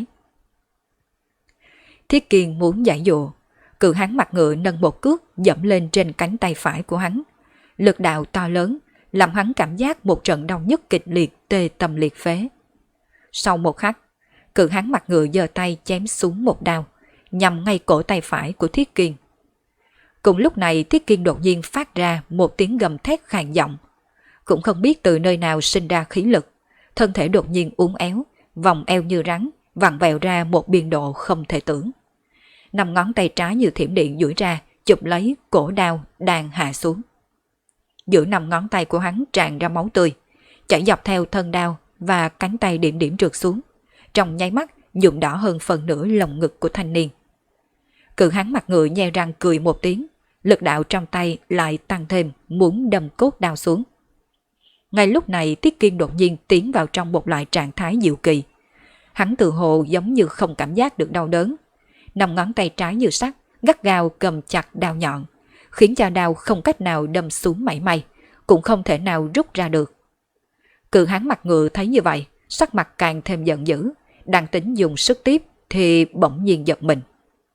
Thiết Kiên muốn giải dụ, cự hán mặt ngựa nâng một cước dẫm lên trên cánh tay phải của hắn. Lực đạo to lớn, làm hắn cảm giác một trận đau nhức kịch liệt tê tâm liệt phế. Sau một khắc, cự hán mặt ngựa giơ tay chém xuống một đao, nhằm ngay cổ tay phải của Thiết Kiên. Cùng lúc này Thiết Kiên đột nhiên phát ra một tiếng gầm thét khàn giọng. Cũng không biết từ nơi nào sinh ra khí lực, thân thể đột nhiên uốn éo, vòng eo như rắn, vặn vẹo ra một biên độ không thể tưởng. 5 ngón tay trái như thiểm điện duỗi ra, chụp lấy cổ đao đang hạ xuống. Giữa 5 ngón tay của hắn tràn ra máu tươi, chảy dọc theo thân đao và cánh tay điểm điểm trượt xuống, trong nháy mắt nhuộm đỏ hơn phần nửa lồng ngực của thanh niên. Cự hán mặt ngựa nhe răng cười một tiếng, lực đạo trong tay lại tăng thêm, muốn đâm cốt đao xuống. Ngay lúc này Tiết Kiên đột nhiên tiến vào trong một loại trạng thái diệu kỳ. Hắn tự hồ giống như không cảm giác được đau đớn. 5 ngón tay trái như sắt, gắt gao cầm chặt đao nhọn, khiến cho đao không cách nào đâm xuống mảy may, cũng không thể nào rút ra được. Cự hán mặt ngựa thấy như vậy, sắc mặt càng thêm giận dữ, đang tính dùng sức tiếp thì bỗng nhiên giật mình.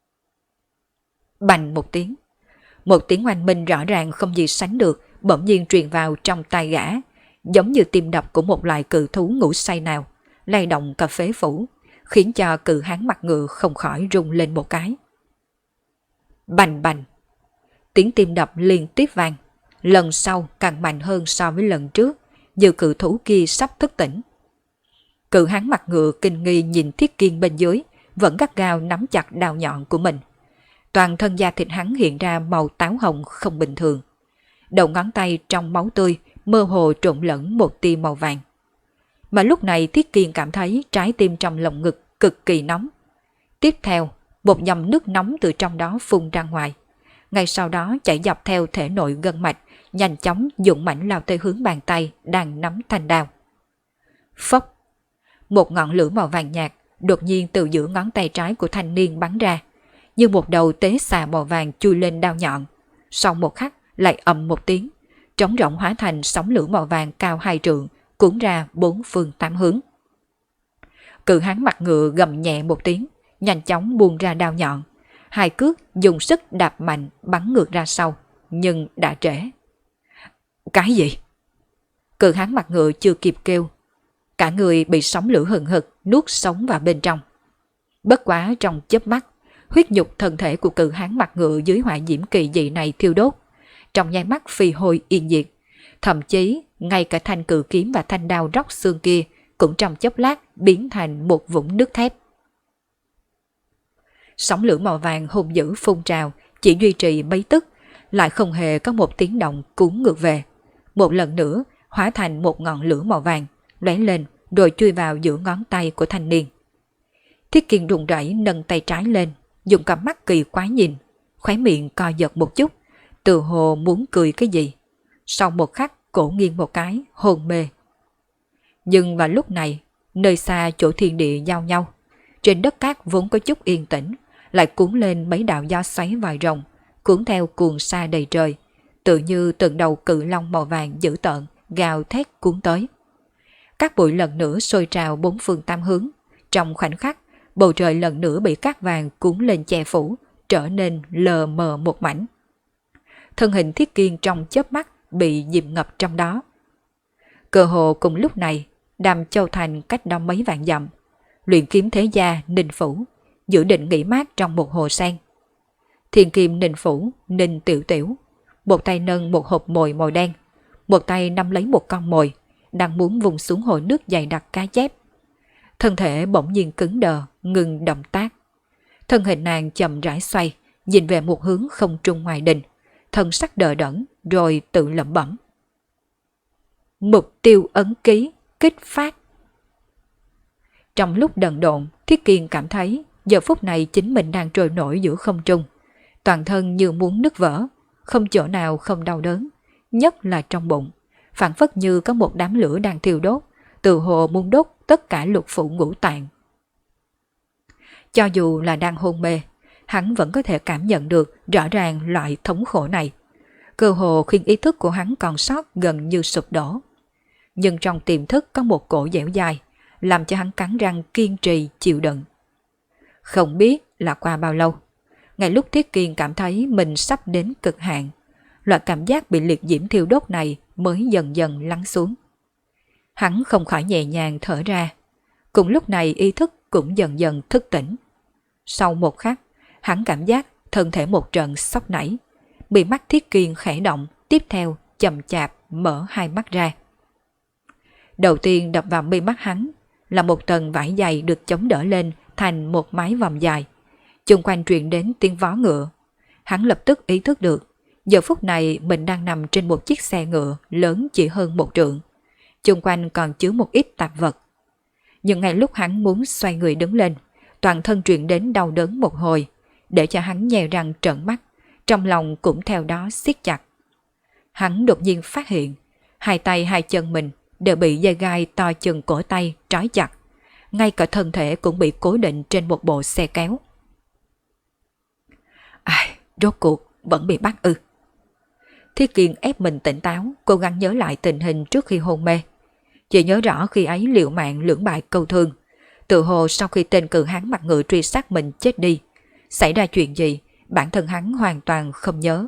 Bành một tiếng oanh minh rõ ràng không gì sánh được bỗng nhiên truyền vào trong tai gã, giống như tim đập của một loài cự thú ngủ say nào, lay động cả phế phủ, khiến cho cự hán mặt ngựa không khỏi rung lên một cái. Bành bành, tiếng tim đập liên tiếp vang, lần sau càng mạnh hơn so với lần trước, như cự thú kia sắp thức tỉnh. Cự hán mặt ngựa kinh nghi nhìn Thiết Kiên bên dưới, vẫn gắt gao nắm chặt đao nhọn của mình. Toàn thân da thịt hắn hiện ra màu táo hồng không bình thường. Đầu ngón tay trong máu tươi mơ hồ trộn lẫn một tia màu vàng. Mà lúc này Thiết Kiên cảm thấy trái tim trong lồng ngực cực kỳ nóng. Tiếp theo, một dòng nước nóng từ trong đó phun ra ngoài. Ngay sau đó chảy dọc theo thể nội gân mạch, nhanh chóng dũng mãnh lao tới hướng bàn tay đang nắm thanh đao. Phốc! Một ngọn lửa màu vàng nhạt đột nhiên từ giữa ngón tay trái của thanh niên bắn ra, như một đầu tế xà màu vàng chui lên đao nhọn. Sau một khắc lại ầm một tiếng, trống rỗng hóa thành sóng lửa màu vàng cao 2 trượng, cuốn ra 4 phương 8 hướng. Cự hán mặt ngựa gầm nhẹ một tiếng, nhanh chóng buông ra đao nhọn. 2 cước dùng sức đạp mạnh bắn ngược ra sau, nhưng đã trễ. Cái gì? Cự hán mặt ngựa chưa kịp kêu, cả người bị sóng lửa hừng hực nuốt sống vào bên trong. Bất quá trong chớp mắt, huyết nhục thân thể của cự hán mặt ngựa dưới hỏa diễm kỳ dị này thiêu đốt, trong nháy mắt phi hôi yên diệt. Thậm chí ngay cả thanh cự kiếm và thanh đao róc xương kia cũng trong chốc lát biến thành một vũng nước thép. Sóng lửa màu vàng hung dữ phun trào, chỉ duy trì mấy tức, lại không hề có một tiếng động cuốn ngược về. Một lần nữa hóa thành một ngọn lửa màu vàng, lóe lên rồi chui vào giữa ngón tay của thanh niên. Thiết Kiên run rẩy nâng tay trái lên, dùng cặp mắt kỳ quái nhìn, khóe miệng co giật một chút, từ hồ muốn cười cái gì. Sau một khắc cổ nghiêng một cái, hôn mê. Nhưng vào lúc này, nơi xa chỗ thiên địa giao nhau, trên đất cát vốn có chút yên tĩnh, lại cuốn lên mấy đạo gió xoáy vòi rồng, cuốn theo cuồng sa đầy trời, tự như từng đầu cự long màu vàng dữ tợn gào thét cuốn tới. Các bụi lần nữa sôi trào 4 phương 8 hướng, trong khoảnh khắc bầu trời lần nữa bị cát vàng cuốn lên che phủ, trở nên lờ mờ một mảnh. Thân hình Thiết Kiên trong chớp mắt bị dìm ngập trong đó. Cơ hồ cùng lúc này, Đàm Châu Thành cách đó mấy vạn dặm, luyện kiếm thế gia Ninh Phủ dự định nghỉ mát trong một hồ sen. Thiên kim Ninh Phủ Ninh Tiểu Tiểu, một tay nâng một hộp mồi màu đen, một tay nắm lấy một con mồi, đang muốn vùng xuống hồ nước dày đặc cá chép. Thân thể bỗng nhiên cứng đờ, ngừng động tác. Thân hình nàng chậm rãi xoay, nhìn về một hướng không trung ngoài đình, thân sắc đờ đẫn, rồi tự lẩm bẩm. Mục tiêu ấn ký, kích phát. Trong lúc đần độn, Thiết Kiên cảm thấy giờ phút này chính mình đang trôi nổi giữa không trung, toàn thân như muốn nứt vỡ, không chỗ nào không đau đớn, nhất là trong bụng, phảng phất như có một đám lửa đang thiêu đốt, từ hồ muốn đốt tất cả lục phủ ngũ tạng. Cho dù là đang hôn mê, hắn vẫn có thể cảm nhận được rõ ràng loại thống khổ này. Cơ hồ khiến ý thức của hắn còn sót gần như sụp đổ. Nhưng trong tiềm thức có một cổ dẻo dai, làm cho hắn cắn răng kiên trì chịu đựng. Không biết là qua bao lâu, ngay lúc Thiết Kiên cảm thấy mình sắp đến cực hạn, loại cảm giác bị liệt diễm thiêu đốt này mới dần dần lắng xuống. Hắn không khỏi nhẹ nhàng thở ra. Cùng lúc này ý thức cũng dần dần thức tỉnh. Sau một khắc, hắn cảm giác thân thể một trận sốc nảy, bị mắt Thiết Kiên khẽ động, tiếp theo chậm chạp mở hai mắt ra. Đầu tiên đập vào mi mắt hắn là một tầng vải dày được chống đỡ lên thành một mái vòm dài. Chung quanh truyền đến tiếng vó ngựa. Hắn lập tức ý thức được, giờ phút này mình đang nằm trên một chiếc xe ngựa lớn chỉ hơn 1 trượng. Chung quanh còn chứa một ít tạp vật. Nhưng ngay lúc hắn muốn xoay người đứng lên, toàn thân truyền đến đau đớn một hồi, để cho hắn nhè răng trợn mắt, trong lòng cũng theo đó siết chặt. Hắn đột nhiên phát hiện, hai tay hai chân mình đều bị dây gai to chừng cổ tay trói chặt, ngay cả thân thể cũng bị cố định trên một bộ xe kéo. Rốt cuộc vẫn bị bắt ư? Thiết Kiên ép mình tỉnh táo, cố gắng nhớ lại tình hình trước khi hôn mê. Chỉ nhớ rõ khi ấy liều mạng lưỡng bại câu thương. Tự hồ sau khi tên cự hán mặt ngựa truy sát mình chết đi, xảy ra chuyện gì, bản thân hắn hoàn toàn không nhớ.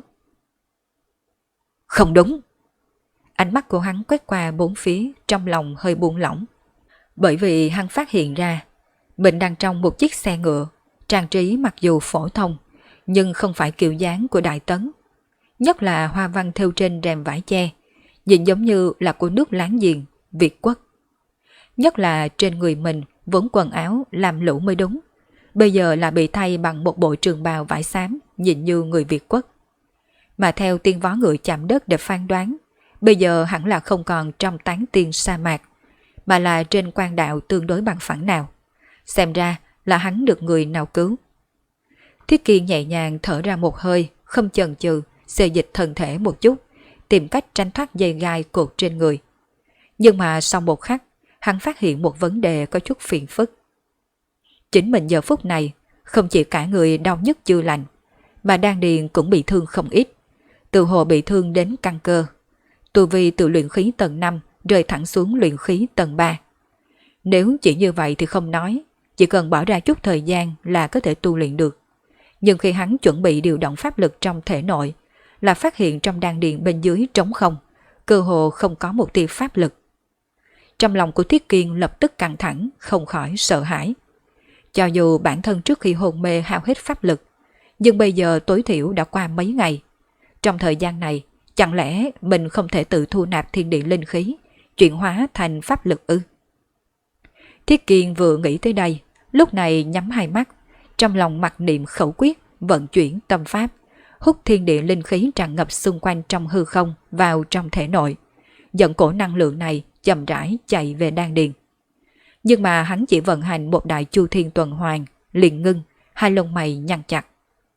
Không đúng. Ánh mắt của hắn quét qua bốn phía, trong lòng hơi buông lỏng. Bởi vì hắn phát hiện ra, mình đang trong một chiếc xe ngựa, trang trí mặc dù phổ thông, nhưng không phải kiểu dáng của Đại Tấn. Nhất là hoa văn thêu trên rèm vải che, nhìn giống như là của nước láng giềng, Việt Quốc. Nhất là trên người mình vốn quần áo làm lũ mới đúng, bây giờ là bị thay bằng một bộ trường bào vải xám, nhìn như người Việt Quốc. Mà theo tiếng vó ngựa chạm đất để phán đoán, bây giờ hẳn là không còn trong tán tiên sa mạc, mà là trên quan đạo tương đối bằng phẳng nào. Xem ra là hắn được người nào cứu. Thiết Kiên nhẹ nhàng thở ra một hơi, không chần chừ, xê dịch thân thể một chút, tìm cách tránh thoát dây gai cột trên người. Nhưng mà sau một khắc, hắn phát hiện một vấn đề có chút phiền phức. Chính mình giờ phút này, không chỉ cả người đau nhức chưa lành, mà đan điền cũng bị thương không ít, từ hồ bị thương đến căn cơ. Tu vi từ luyện khí tầng 5 rơi thẳng xuống luyện khí tầng 3. Nếu chỉ như vậy thì không nói, chỉ cần bỏ ra chút thời gian là có thể tu luyện được. Nhưng khi hắn chuẩn bị điều động pháp lực trong thể nội, là phát hiện trong đan điền bên dưới trống không, cơ hồ không có một tia pháp lực. Trong lòng của Thiết Kiên lập tức căng thẳng, không khỏi sợ hãi. Cho dù bản thân trước khi hôn mê hao hết pháp lực, nhưng bây giờ tối thiểu đã qua mấy ngày. Trong thời gian này, chẳng lẽ mình không thể tự thu nạp thiên địa linh khí, chuyển hóa thành pháp lực ư? Thiết Kiên vừa nghĩ tới đây, lúc này nhắm hai mắt, trong lòng mặc niệm khẩu quyết, vận chuyển tâm pháp, hút thiên địa linh khí tràn ngập xung quanh trong hư không vào trong thể nội, dẫn cổ năng lượng này chậm rãi chạy về đan điền. Nhưng mà hắn chỉ vận hành một đại chu thiên tuần hoàn, liền ngưng, hai lông mày nhăn chặt.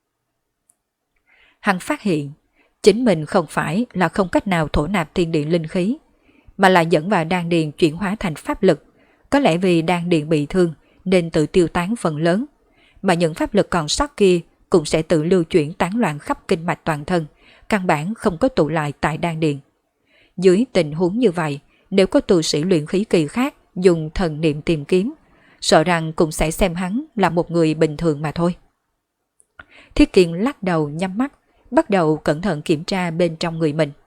Hắn phát hiện, chính mình không phải là không cách nào thổ nạp thiên địa linh khí, mà là dẫn vào đan điền chuyển hóa thành pháp lực. Có lẽ vì đan điền bị thương nên tự tiêu tán phần lớn, mà những pháp lực còn sót kia cũng sẽ tự lưu chuyển tán loạn khắp kinh mạch toàn thân, căn bản không có tụ lại tại đan điền. Dưới tình huống như vậy, nếu có tu sĩ luyện khí kỳ khác dùng thần niệm tìm kiếm, sợ rằng cũng sẽ xem hắn là một người bình thường mà thôi. Thiết Kiên lắc đầu nhắm mắt, bắt đầu cẩn thận kiểm tra bên trong người mình.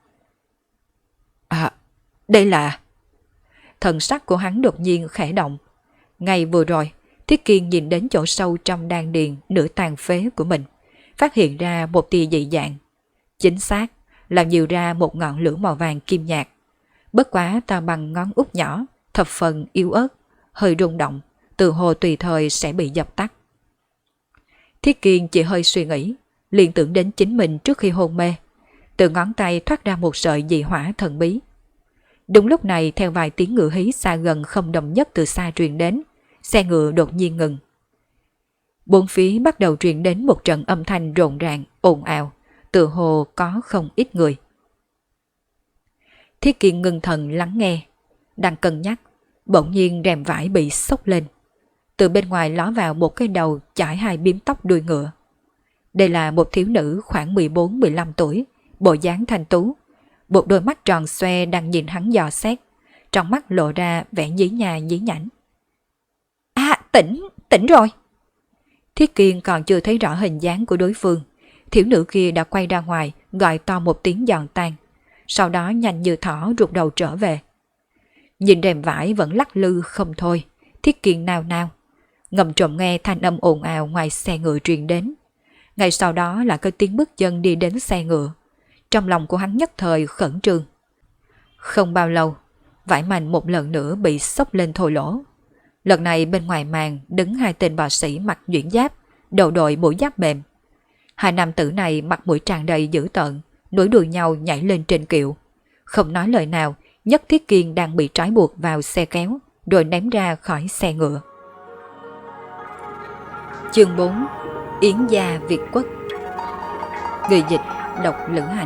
Đây là... Thần sắc của hắn đột nhiên khẽ động. Ngay vừa rồi, Thiết Kiên nhìn đến chỗ sâu trong đan điền nửa tàn phế của mình, phát hiện ra một tia dị dạng. Chính xác là nhiều ra một ngọn lửa màu vàng kim nhạt, bất quá to bằng ngón út nhỏ, thập phần yếu ớt, hơi rung động, từ hồ tùy thời sẽ bị dập tắt. Thiết Kiên chỉ hơi suy nghĩ, liền tưởng đến chính mình trước khi hôn mê, từ ngón tay thoát ra một sợi dị hỏa thần bí. Đúng lúc này, theo vài tiếng ngựa hí xa gần không đồng nhất từ xa truyền đến, xe ngựa đột nhiên ngừng. Bốn phía bắt đầu truyền đến một trận âm thanh rộn ràng, ồn ào, tựa hồ có không ít người. Thiết Kiên ngưng thần lắng nghe, đang cân nhắc, Bỗng nhiên rèm vải bị xốc lên. Từ bên ngoài ló vào một cái đầu chải 2 bím tóc đuôi ngựa. Đây là một thiếu nữ khoảng 14-15 tuổi, bộ dáng thanh tú. Một đôi mắt tròn xoe đang nhìn hắn dò xét, trong mắt lộ ra vẻ nhí nha nhí nhảnh. Tỉnh rồi. Thiết Kiên còn chưa thấy rõ hình dáng của đối phương, thiếu nữ kia đã quay ra ngoài gọi to một tiếng giòn tan, sau đó nhanh như thỏ rụt đầu trở về. Nhìn rèm vải vẫn lắc lư không thôi, Thiết Kiên nao nao, ngầm trộm nghe thanh âm ồn ào ngoài xe ngựa truyền đến. Ngay sau đó là cái tiếng bước chân đi đến xe ngựa. Trong lòng của hắn nhất thời khẩn trương. Không bao lâu, vải mành một lần nữa bị xốc lên thô lỗ. Lần này bên ngoài màn đứng 2 tên bò sĩ mặc nhuyễn giáp, đầu đội mũi giáp mềm. 2 nam tử này mặt mũi tràn đầy dữ tợn, nối đuôi nhau nhảy lên trên kiệu. Không nói lời nào, nhấc Thiết Kiên đang bị trói buộc vào xe kéo, rồi ném ra khỏi xe ngựa. Chương 4: Yến gia Việt Quốc. Người dịch: Độc Lữ Hành.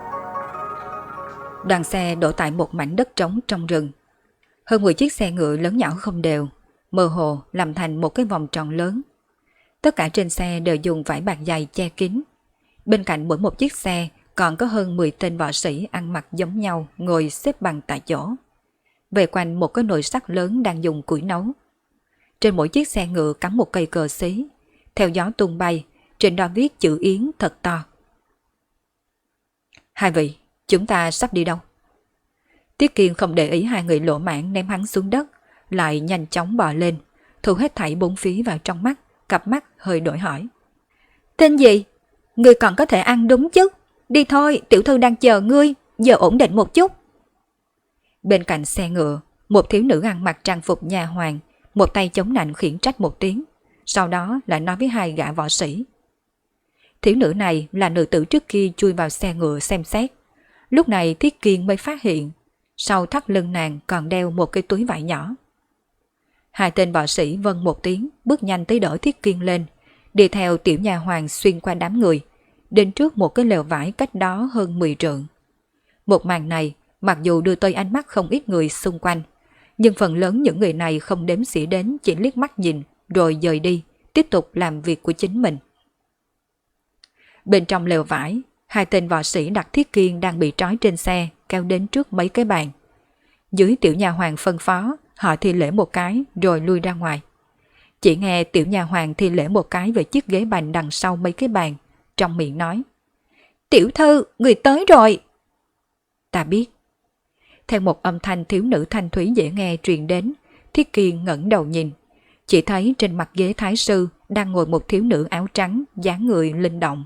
Đoàn xe đổ tại một mảnh đất trống trong rừng. Hơn 10 chiếc xe ngựa lớn nhỏ không đều, mơ hồ làm thành một cái vòng tròn lớn. Tất cả trên xe đều dùng vải bạc dày che kín. Bên cạnh mỗi một chiếc xe còn có hơn 10 tên võ sĩ ăn mặc giống nhau ngồi xếp bằng tại chỗ. Về quanh một cái nồi sắt lớn đang dùng củi nấu. Trên mỗi chiếc xe ngựa cắm một cây cờ xí, theo gió tung bay, trên đó viết chữ Yến thật to. 2 vị, chúng ta sắp đi đâu? Tiết Kiên không để ý 2 người lỗ mãng ném hắn xuống đất, lại nhanh chóng bò lên, thu hết thảy 4 phía vào trong mắt, cặp mắt hơi đổi hỏi. Tên gì? Ngươi còn có thể ăn đúng chứ? Đi thôi, tiểu thư đang chờ ngươi, giờ ổn định một chút. Bên cạnh xe ngựa, một thiếu nữ ăn mặc trang phục nhà hoàng, một tay chống nạnh khiển trách một tiếng, sau đó lại nói với 2 gã võ sĩ. Thiếu nữ này là nữ tử trước kia chui vào xe ngựa xem xét. Lúc này Thiết Kiên mới phát hiện, sau thắt lưng nàng còn đeo một cái túi vải nhỏ. 2 tên võ sĩ vâng một tiếng, bước nhanh tới đỡ Thiết Kiên lên, đi theo tiểu nhà hoàng xuyên qua đám người, đến trước một cái lều vải cách đó hơn 10 trượng. Một màn này, mặc dù đưa tới ánh mắt không ít người xung quanh, nhưng phần lớn những người này không đếm xỉa đến, chỉ liếc mắt nhìn rồi dời đi, tiếp tục làm việc của chính mình. Bên trong lều vải, 2 tên võ sĩ đặt Thiết Kiên đang bị trói trên xe kéo đến trước mấy cái bàn. Dưới tiểu nhà hoàng phân phó, họ thi lễ một cái rồi lui ra ngoài. Chỉ nghe tiểu nhà hoàng thi lễ một cái về chiếc ghế bành đằng sau mấy cái bàn, trong miệng nói: Tiểu thư, người tới rồi. Ta biết. Theo một âm thanh thiếu nữ thanh thúy dễ nghe truyền đến, Thiết Kiên ngẩng đầu nhìn, chỉ thấy trên mặt ghế thái sư đang ngồi một thiếu nữ áo trắng, dáng người linh động.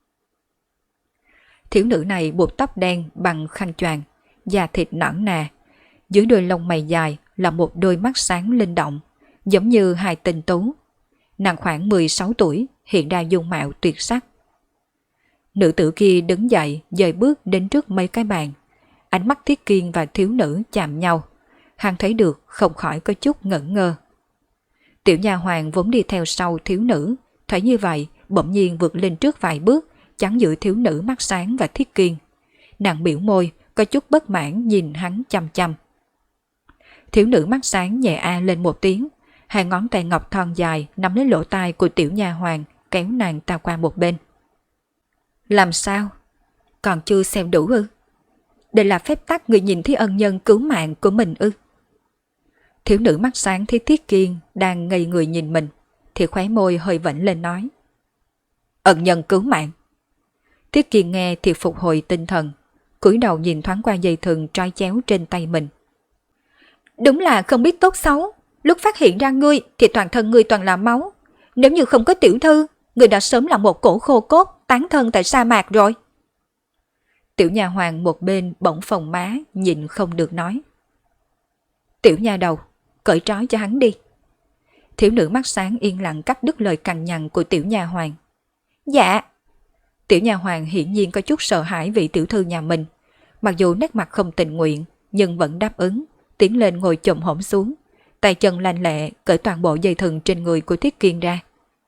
Thiếu nữ này buộc tóc đen bằng khăn choàng, da thịt nõn nà, dưới đôi lông mày dài là một đôi mắt sáng linh động, giống như 2 tinh tú. Nàng khoảng 16 tuổi, hiện ra dung mạo tuyệt sắc. Nữ tử kia đứng dậy, dời bước đến trước mấy cái bàn. Ánh mắt Thiết Kiên và thiếu nữ chạm nhau, hắn thấy được không khỏi có chút ngẩn ngơ. Tiểu nha hoàng vốn đi theo sau thiếu nữ, thấy như vậy bỗng nhiên vượt lên trước vài bước, chắn giữa thiếu nữ mắt sáng và Thiết Kiên. Nàng biểu môi, có chút bất mãn nhìn hắn chăm chăm. Thiếu nữ mắt sáng nhẹ a lên một tiếng, 2 ngón tay ngọc thon dài nắm lấy lỗ tai của tiểu nha hoàng, kéo nàng ta qua một bên. Làm sao? Còn chưa xem đủ ư? Đây là phép tắc người nhìn thấy ân nhân cứu mạng của mình ư? Thiếu nữ mắt sáng thấy Thiết Kiên đang ngây người nhìn mình, thì khóe môi hơi vểnh lên nói: Ân nhân cứu mạng. Thiết Kiên nghe thì phục hồi tinh thần, cúi đầu nhìn thoáng qua dây thừng trói chéo trên tay mình. Đúng là không biết tốt xấu, lúc phát hiện ra ngươi thì toàn thân ngươi toàn là máu. Nếu như không có tiểu thư, ngươi đã sớm là một cổ khô cốt tán thân tại sa mạc rồi. Tiểu nhà hoàng một bên bỗng phồng má, nhìn không được nói. Tiểu nha đầu, cởi trói cho hắn đi. Thiếu nữ mắt sáng yên lặng cắt đứt lời cằn nhằn của tiểu nha hoàng. Dạ. Tiểu nha hoàng hiển nhiên có chút sợ hãi vị tiểu thư nhà mình, mặc dù nét mặt không tình nguyện nhưng vẫn đáp ứng, tiến lên ngồi chồm hổm xuống, tay chân lanh lẹ cởi toàn bộ dây thừng trên người của Thiết Kiên ra.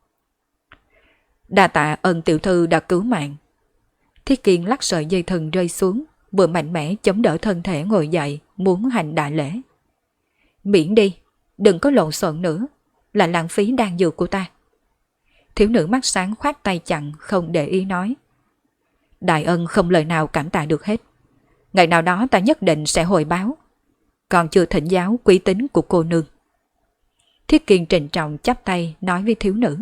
Đa tạ ơn tiểu thư đã cứu mạng. Thiết Kiên lắc sợi dây thừng rơi xuống, vừa mạnh mẽ chống đỡ thân thể ngồi dậy, muốn hành đại lễ. Miễn đi, đừng có lộn xộn nữa, là lãng phí đan dược của ta. Thiếu nữ mắt sáng khoát tay chặn, không để ý nói. Đại ân không lời nào cảm tạ được hết. Ngày nào đó ta nhất định sẽ hồi báo. Còn chưa thỉnh giáo quý tính của cô nương. Thiết Kiên trịnh trọng chắp tay nói với thiếu nữ.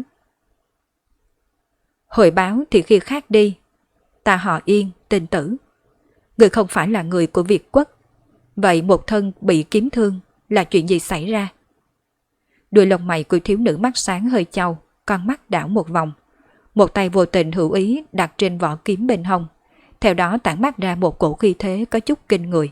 Hồi báo thì khi khác đi. Ta họ Yên, tên Tử. Người không phải là người của Việt Quốc. Vậy một thân bị kiếm thương là chuyện gì xảy ra? Đuôi lông mày của thiếu nữ mắt sáng hơi chau, con mắt đảo một vòng. Một tay vô tình hữu ý đặt trên vỏ kiếm bên hông. Theo đó tản mát ra một cổ khí thế có chút kinh người.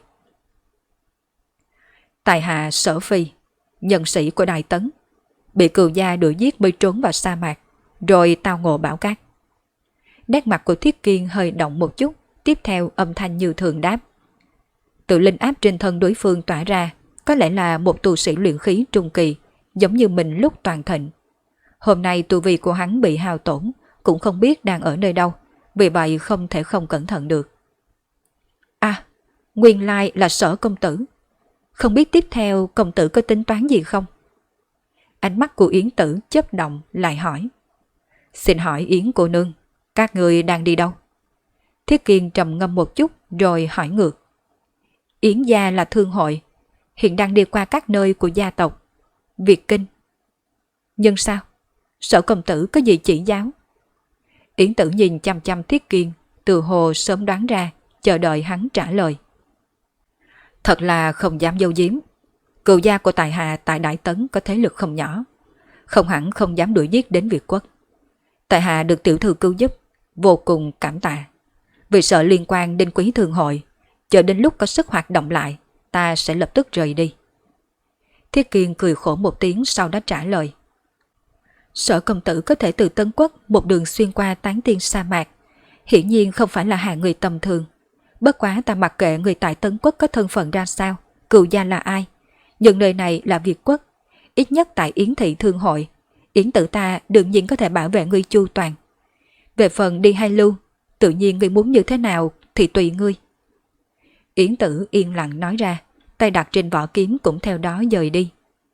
Tài hạ Sở Phi, nhân sĩ của Đại Tấn, bị cừu gia đuổi giết mới trốn vào sa mạc, rồi tao ngộ bão cát. Nét mặt của Thiết Kiên hơi động một chút, tiếp theo âm thanh như thường đáp. Tự linh áp trên thân đối phương tỏa ra, có lẽ là một tu sĩ luyện khí trung kỳ, giống như mình lúc toàn thịnh. Hôm nay tu vi của hắn bị hao tổn, cũng không biết đang ở nơi đâu, vì vậy không thể không cẩn thận được. À, nguyên lai là Sở công tử. Không biết tiếp theo công tử có tính toán gì không? Ánh mắt của Yến Tử chớp động lại hỏi. Xin hỏi Yến cô nương, các người đang đi đâu? Thiết Kiên trầm ngâm một chút rồi hỏi ngược. Yến gia là thương hội, hiện đang đi qua các nơi của gia tộc Việt Kinh. Nhưng sao? Sở công tử có gì chỉ giáo? Yến Tử nhìn chăm chăm Thiết Kiên, từ hồ sớm đoán ra, chờ đợi hắn trả lời. Thật là không dám giấu giếm. Cừu gia của tài hạ tại Đại Tấn có thế lực không nhỏ, không hẳn không dám đuổi giết đến Việt Quốc. Tài hạ được tiểu thư cứu giúp, vô cùng cảm tạ. Vì sợ liên quan đến quý thương hội, chờ đến lúc có sức hoạt động lại, ta sẽ lập tức rời đi. Thiết Kiên cười khổ một tiếng sau đó trả lời. Sở công tử có thể từ Tấn Quốc một đường xuyên qua tán tiên sa mạc, hiển nhiên không phải là hạng người tầm thường. Bất quá ta mặc kệ người tại Tấn Quốc có thân phận ra sao, cừu gia là ai, nhưng nơi này là Việt Quốc, ít nhất tại Yến thị thương hội, Yến tử ta đương nhiên có thể bảo vệ ngươi chu toàn. Về phần đi hay lưu, tự nhiên ngươi muốn như thế nào thì tùy ngươi. Yến Tử yên lặng nói ra, tay đặt trên vỏ kiếm cũng theo đó dời đi.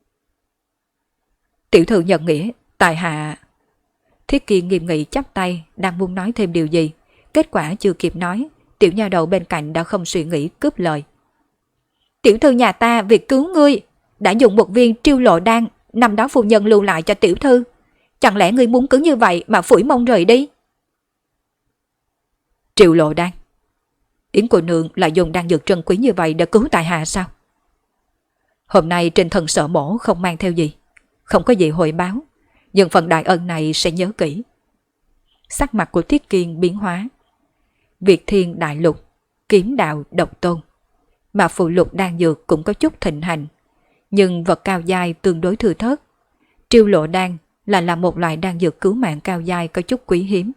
Tiểu thư nhận nghĩa, tại hạ... Thiết Kiên nghiêm nghị chắp tay, đang muốn nói thêm điều gì, kết quả chưa kịp nói, tiểu nha đầu bên cạnh đã không suy nghĩ cướp lời. Tiểu thư nhà ta vì cứu ngươi, đã dùng một viên Triêu Lộ Đan, năm đó phu nhân lưu lại cho tiểu thư. Chẳng lẽ ngươi muốn cứ như vậy mà phủi mông rời đi? Triêu Lộ Đan? Yến cô nương lại dùng đan dược trân quý như vậy để cứu tại hạ sao? Hôm nay trên thân Sở mổ không mang theo gì, không có gì hồi báo, nhưng phần đại ân này sẽ nhớ kỹ. Sắc mặt của Thiết Kiên biến hóa. Việt Thiên đại lục, kiếm đạo độc tôn, mà phụ lục đan dược cũng có chút thịnh hành, nhưng vật cao giai tương đối thừa thớt. Triêu Lộ Đan là một loại đan dược cứu mạng cao giai có chút quý hiếm.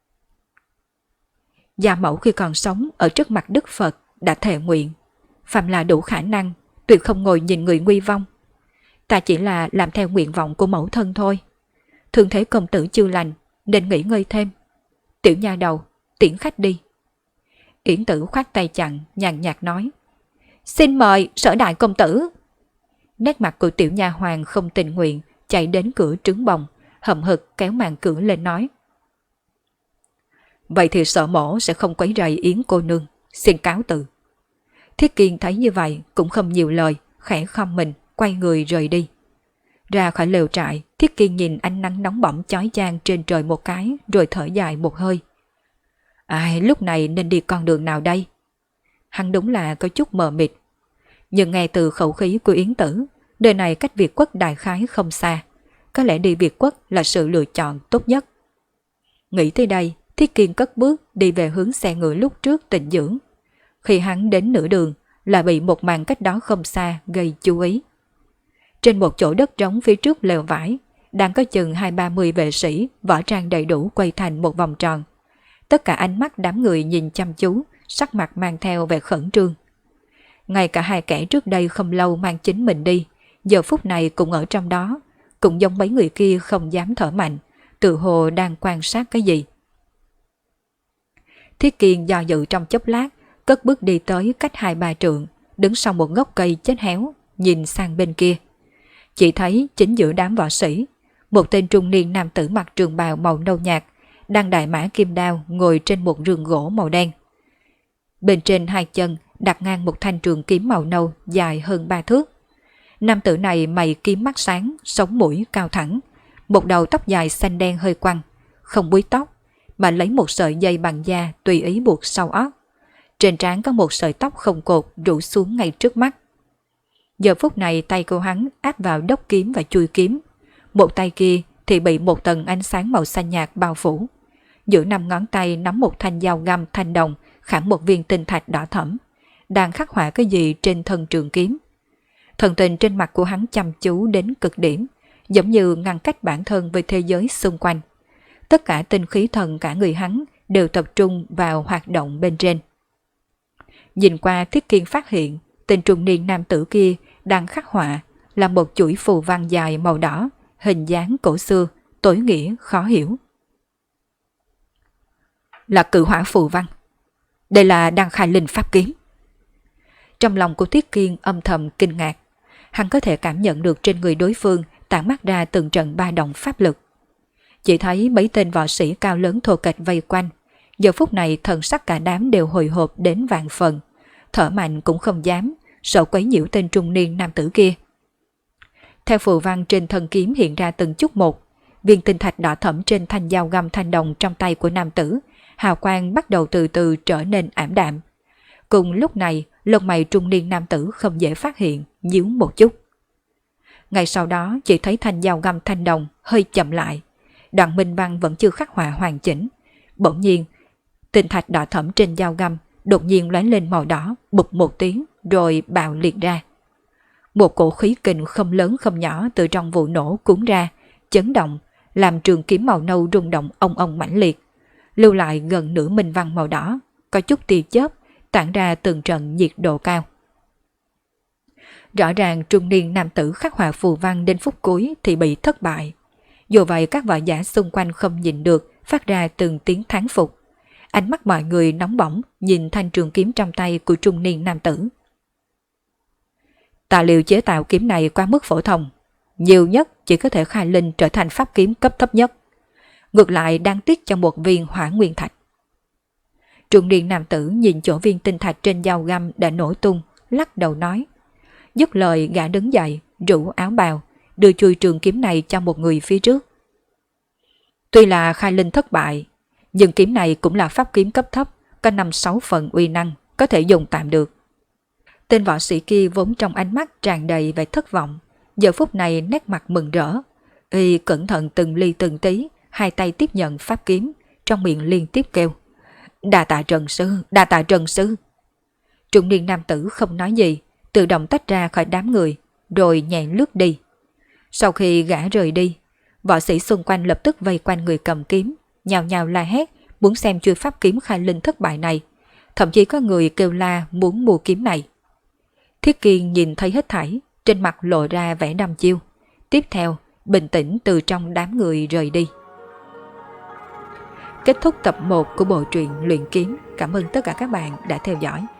Gia mẫu khi còn sống ở trước mặt Đức Phật đã thề nguyện, phàm là đủ khả năng, tuyệt không ngồi nhìn người nguy vong. Ta chỉ là làm theo nguyện vọng của mẫu thân thôi. Thương thế công tử chưa lành, nên nghỉ ngơi thêm. Tiểu nha đầu, tiễn khách đi. Yến Tử khoát tay chặn, nhàn nhạt nói. Xin mời Sở đại công tử. Nét mặt của tiểu nha hoàng không tình nguyện, chạy đến cửa trứng bồng, hậm hực kéo màn cửa lên nói. Vậy thì Sở mổ sẽ không quấy rầy Yến cô nương, xin cáo từ. Thiết Kiên thấy như vậy cũng không nhiều lời, khẽ khom mình, quay người rời đi. Ra khỏi lều trại, Thiết Kiên nhìn ánh nắng nóng bỏng chói chang trên trời một cái, rồi thở dài một hơi. Ai, lúc này nên đi con đường nào đây? Hắn đúng là có chút mờ mịt. Nhưng nghe từ khẩu khí của Yến Tử, nơi này cách Việt Quốc đại khái không xa. Có lẽ đi Việt Quốc là sự lựa chọn tốt nhất. Nghĩ tới đây, Thiết Kiên cất bước đi về hướng xe ngựa lúc trước tịnh dưỡng. Khi hắn đến nửa đường là bị một màn cách đó không xa gây chú ý. Trên một chỗ đất trống phía trước lều vải, đang có chừng 20-30 vệ sĩ võ trang đầy đủ quay thành một vòng tròn. Tất cả ánh mắt đám người nhìn chăm chú, sắc mặt mang theo vẻ khẩn trương. Ngay cả hai kẻ trước đây không lâu mang chính mình đi, giờ phút này cũng ở trong đó, cũng giống mấy người kia không dám thở mạnh, tự hồ đang quan sát cái gì. Thiết Kiên do dự trong chốc lát, cất bước đi tới cách 2-3 trượng, đứng sau một gốc cây chết héo, nhìn sang bên kia. Chỉ thấy chính giữa đám võ sĩ, một tên trung niên nam tử mặc trường bào màu nâu nhạt, đang đại mã kim đao ngồi trên một rừng gỗ màu đen. Bên trên hai chân đặt ngang một thanh trường kiếm màu nâu dài hơn 3 thước. Nam tử này mày kiếm mắt sáng, sống mũi cao thẳng, một đầu tóc dài xanh đen hơi quăn, không búi tóc, mà lấy một sợi dây bằng da tùy ý buộc sau ót. Trên trán có một sợi tóc không cột rủ xuống ngay trước mắt. Giờ phút này tay cô hắn áp vào đốc kiếm và chui kiếm. Một tay kia thì bị một tầng ánh sáng màu xanh nhạt bao phủ. Giữa 5 ngón tay nắm một thanh dao găm thanh đồng khảm một viên tinh thạch đỏ thẫm, đang khắc họa cái gì trên thân trường kiếm. Thần tình trên mặt của hắn chăm chú đến cực điểm, giống như ngăn cách bản thân với thế giới xung quanh. Tất cả tinh khí thần cả người hắn đều tập trung vào hoạt động bên trên. Nhìn qua Thiết Kiên phát hiện, tên trung niên nam tử kia đang khắc họa là một chuỗi phù văn dài màu đỏ, hình dáng cổ xưa, tối nghĩa khó hiểu. Là cự hỏa phù văn. Đây là đăng khai linh pháp kiếm. Trong lòng của Thiết Kiên âm thầm kinh ngạc. Hắn có thể cảm nhận được trên người đối phương tản mát ra từng trận ba động pháp lực. Chỉ thấy mấy tên võ sĩ cao lớn thô kệch vây quanh. Giờ phút này thần sắc cả đám đều hồi hộp đến vạn phần. Thở mạnh cũng không dám, sợ quấy nhiễu tên trung niên nam tử kia. Theo phù văn trên thân kiếm hiện ra từng chút một, viên tinh thạch đỏ thẫm trên thanh dao găm thanh đồng trong tay của nam tử, hào quang bắt đầu từ từ trở nên ảm đạm. Cùng lúc này, lông mày trung niên nam tử không dễ phát hiện, nhíu một chút. Ngay sau đó chỉ thấy thanh dao găm thanh đồng hơi chậm lại, đoạn minh văn vẫn chưa khắc họa hoàn chỉnh. Bỗng nhiên, tinh thạch đỏ thẫm trên dao găm đột nhiên lóe lên màu đỏ, bụp một tiếng rồi bạo liệt ra. Một cổ khí kình không lớn không nhỏ từ trong vụ nổ cuốn ra, chấn động, làm trường kiếm màu nâu rung động ong ong mãnh liệt, lưu lại gần nửa minh văn màu đỏ, có chút tia chớp, tản ra từng trận nhiệt độ cao. Rõ ràng trung niên nam tử khắc họa phù văn đến phút cuối thì bị thất bại. Dù vậy các võ giả xung quanh không nhìn được, phát ra từng tiếng thán phục. Ánh mắt mọi người nóng bỏng nhìn thanh trường kiếm trong tay của trung niên nam tử. Tài liệu chế tạo kiếm này quá mức phổ thông, nhiều nhất chỉ có thể khai linh trở thành pháp kiếm cấp thấp nhất. Ngược lại đang tiếc cho một viên hỏa nguyên thạch. Trung niên nam tử nhìn chỗ viên tinh thạch trên dao găm đã nổ tung, lắc đầu nói. Dứt lời gã đứng dậy, rủ áo bào, đưa chui trường kiếm này cho một người phía trước. Tuy là khai linh thất bại, nhưng kiếm này cũng là pháp kiếm cấp thấp, có 5-6 phần uy năng, có thể dùng tạm được. Tên võ sĩ kia vốn trong ánh mắt tràn đầy vẻ thất vọng, giờ phút này nét mặt mừng rỡ. Y cẩn thận từng ly từng tí, hai tay tiếp nhận pháp kiếm, trong miệng liên tiếp kêu. Đa tạ Trần sư, đa tạ Trần sư. Trung niên nam tử không nói gì, tự động tách ra khỏi đám người, rồi nhẹ lướt đi. Sau khi gã rời đi, võ sĩ xung quanh lập tức vây quanh người cầm kiếm, nhào nhào la hét, muốn xem chuôi pháp kiếm khai linh thất bại này. Thậm chí có người kêu la muốn mua kiếm này. Thiết Kiên nhìn thấy hết thảy, trên mặt lộ ra vẻ đăm chiêu. Tiếp theo, bình tĩnh từ trong đám người rời đi. Kết thúc tập 1 của bộ truyện Luyện Kiếm. Cảm ơn tất cả các bạn đã theo dõi.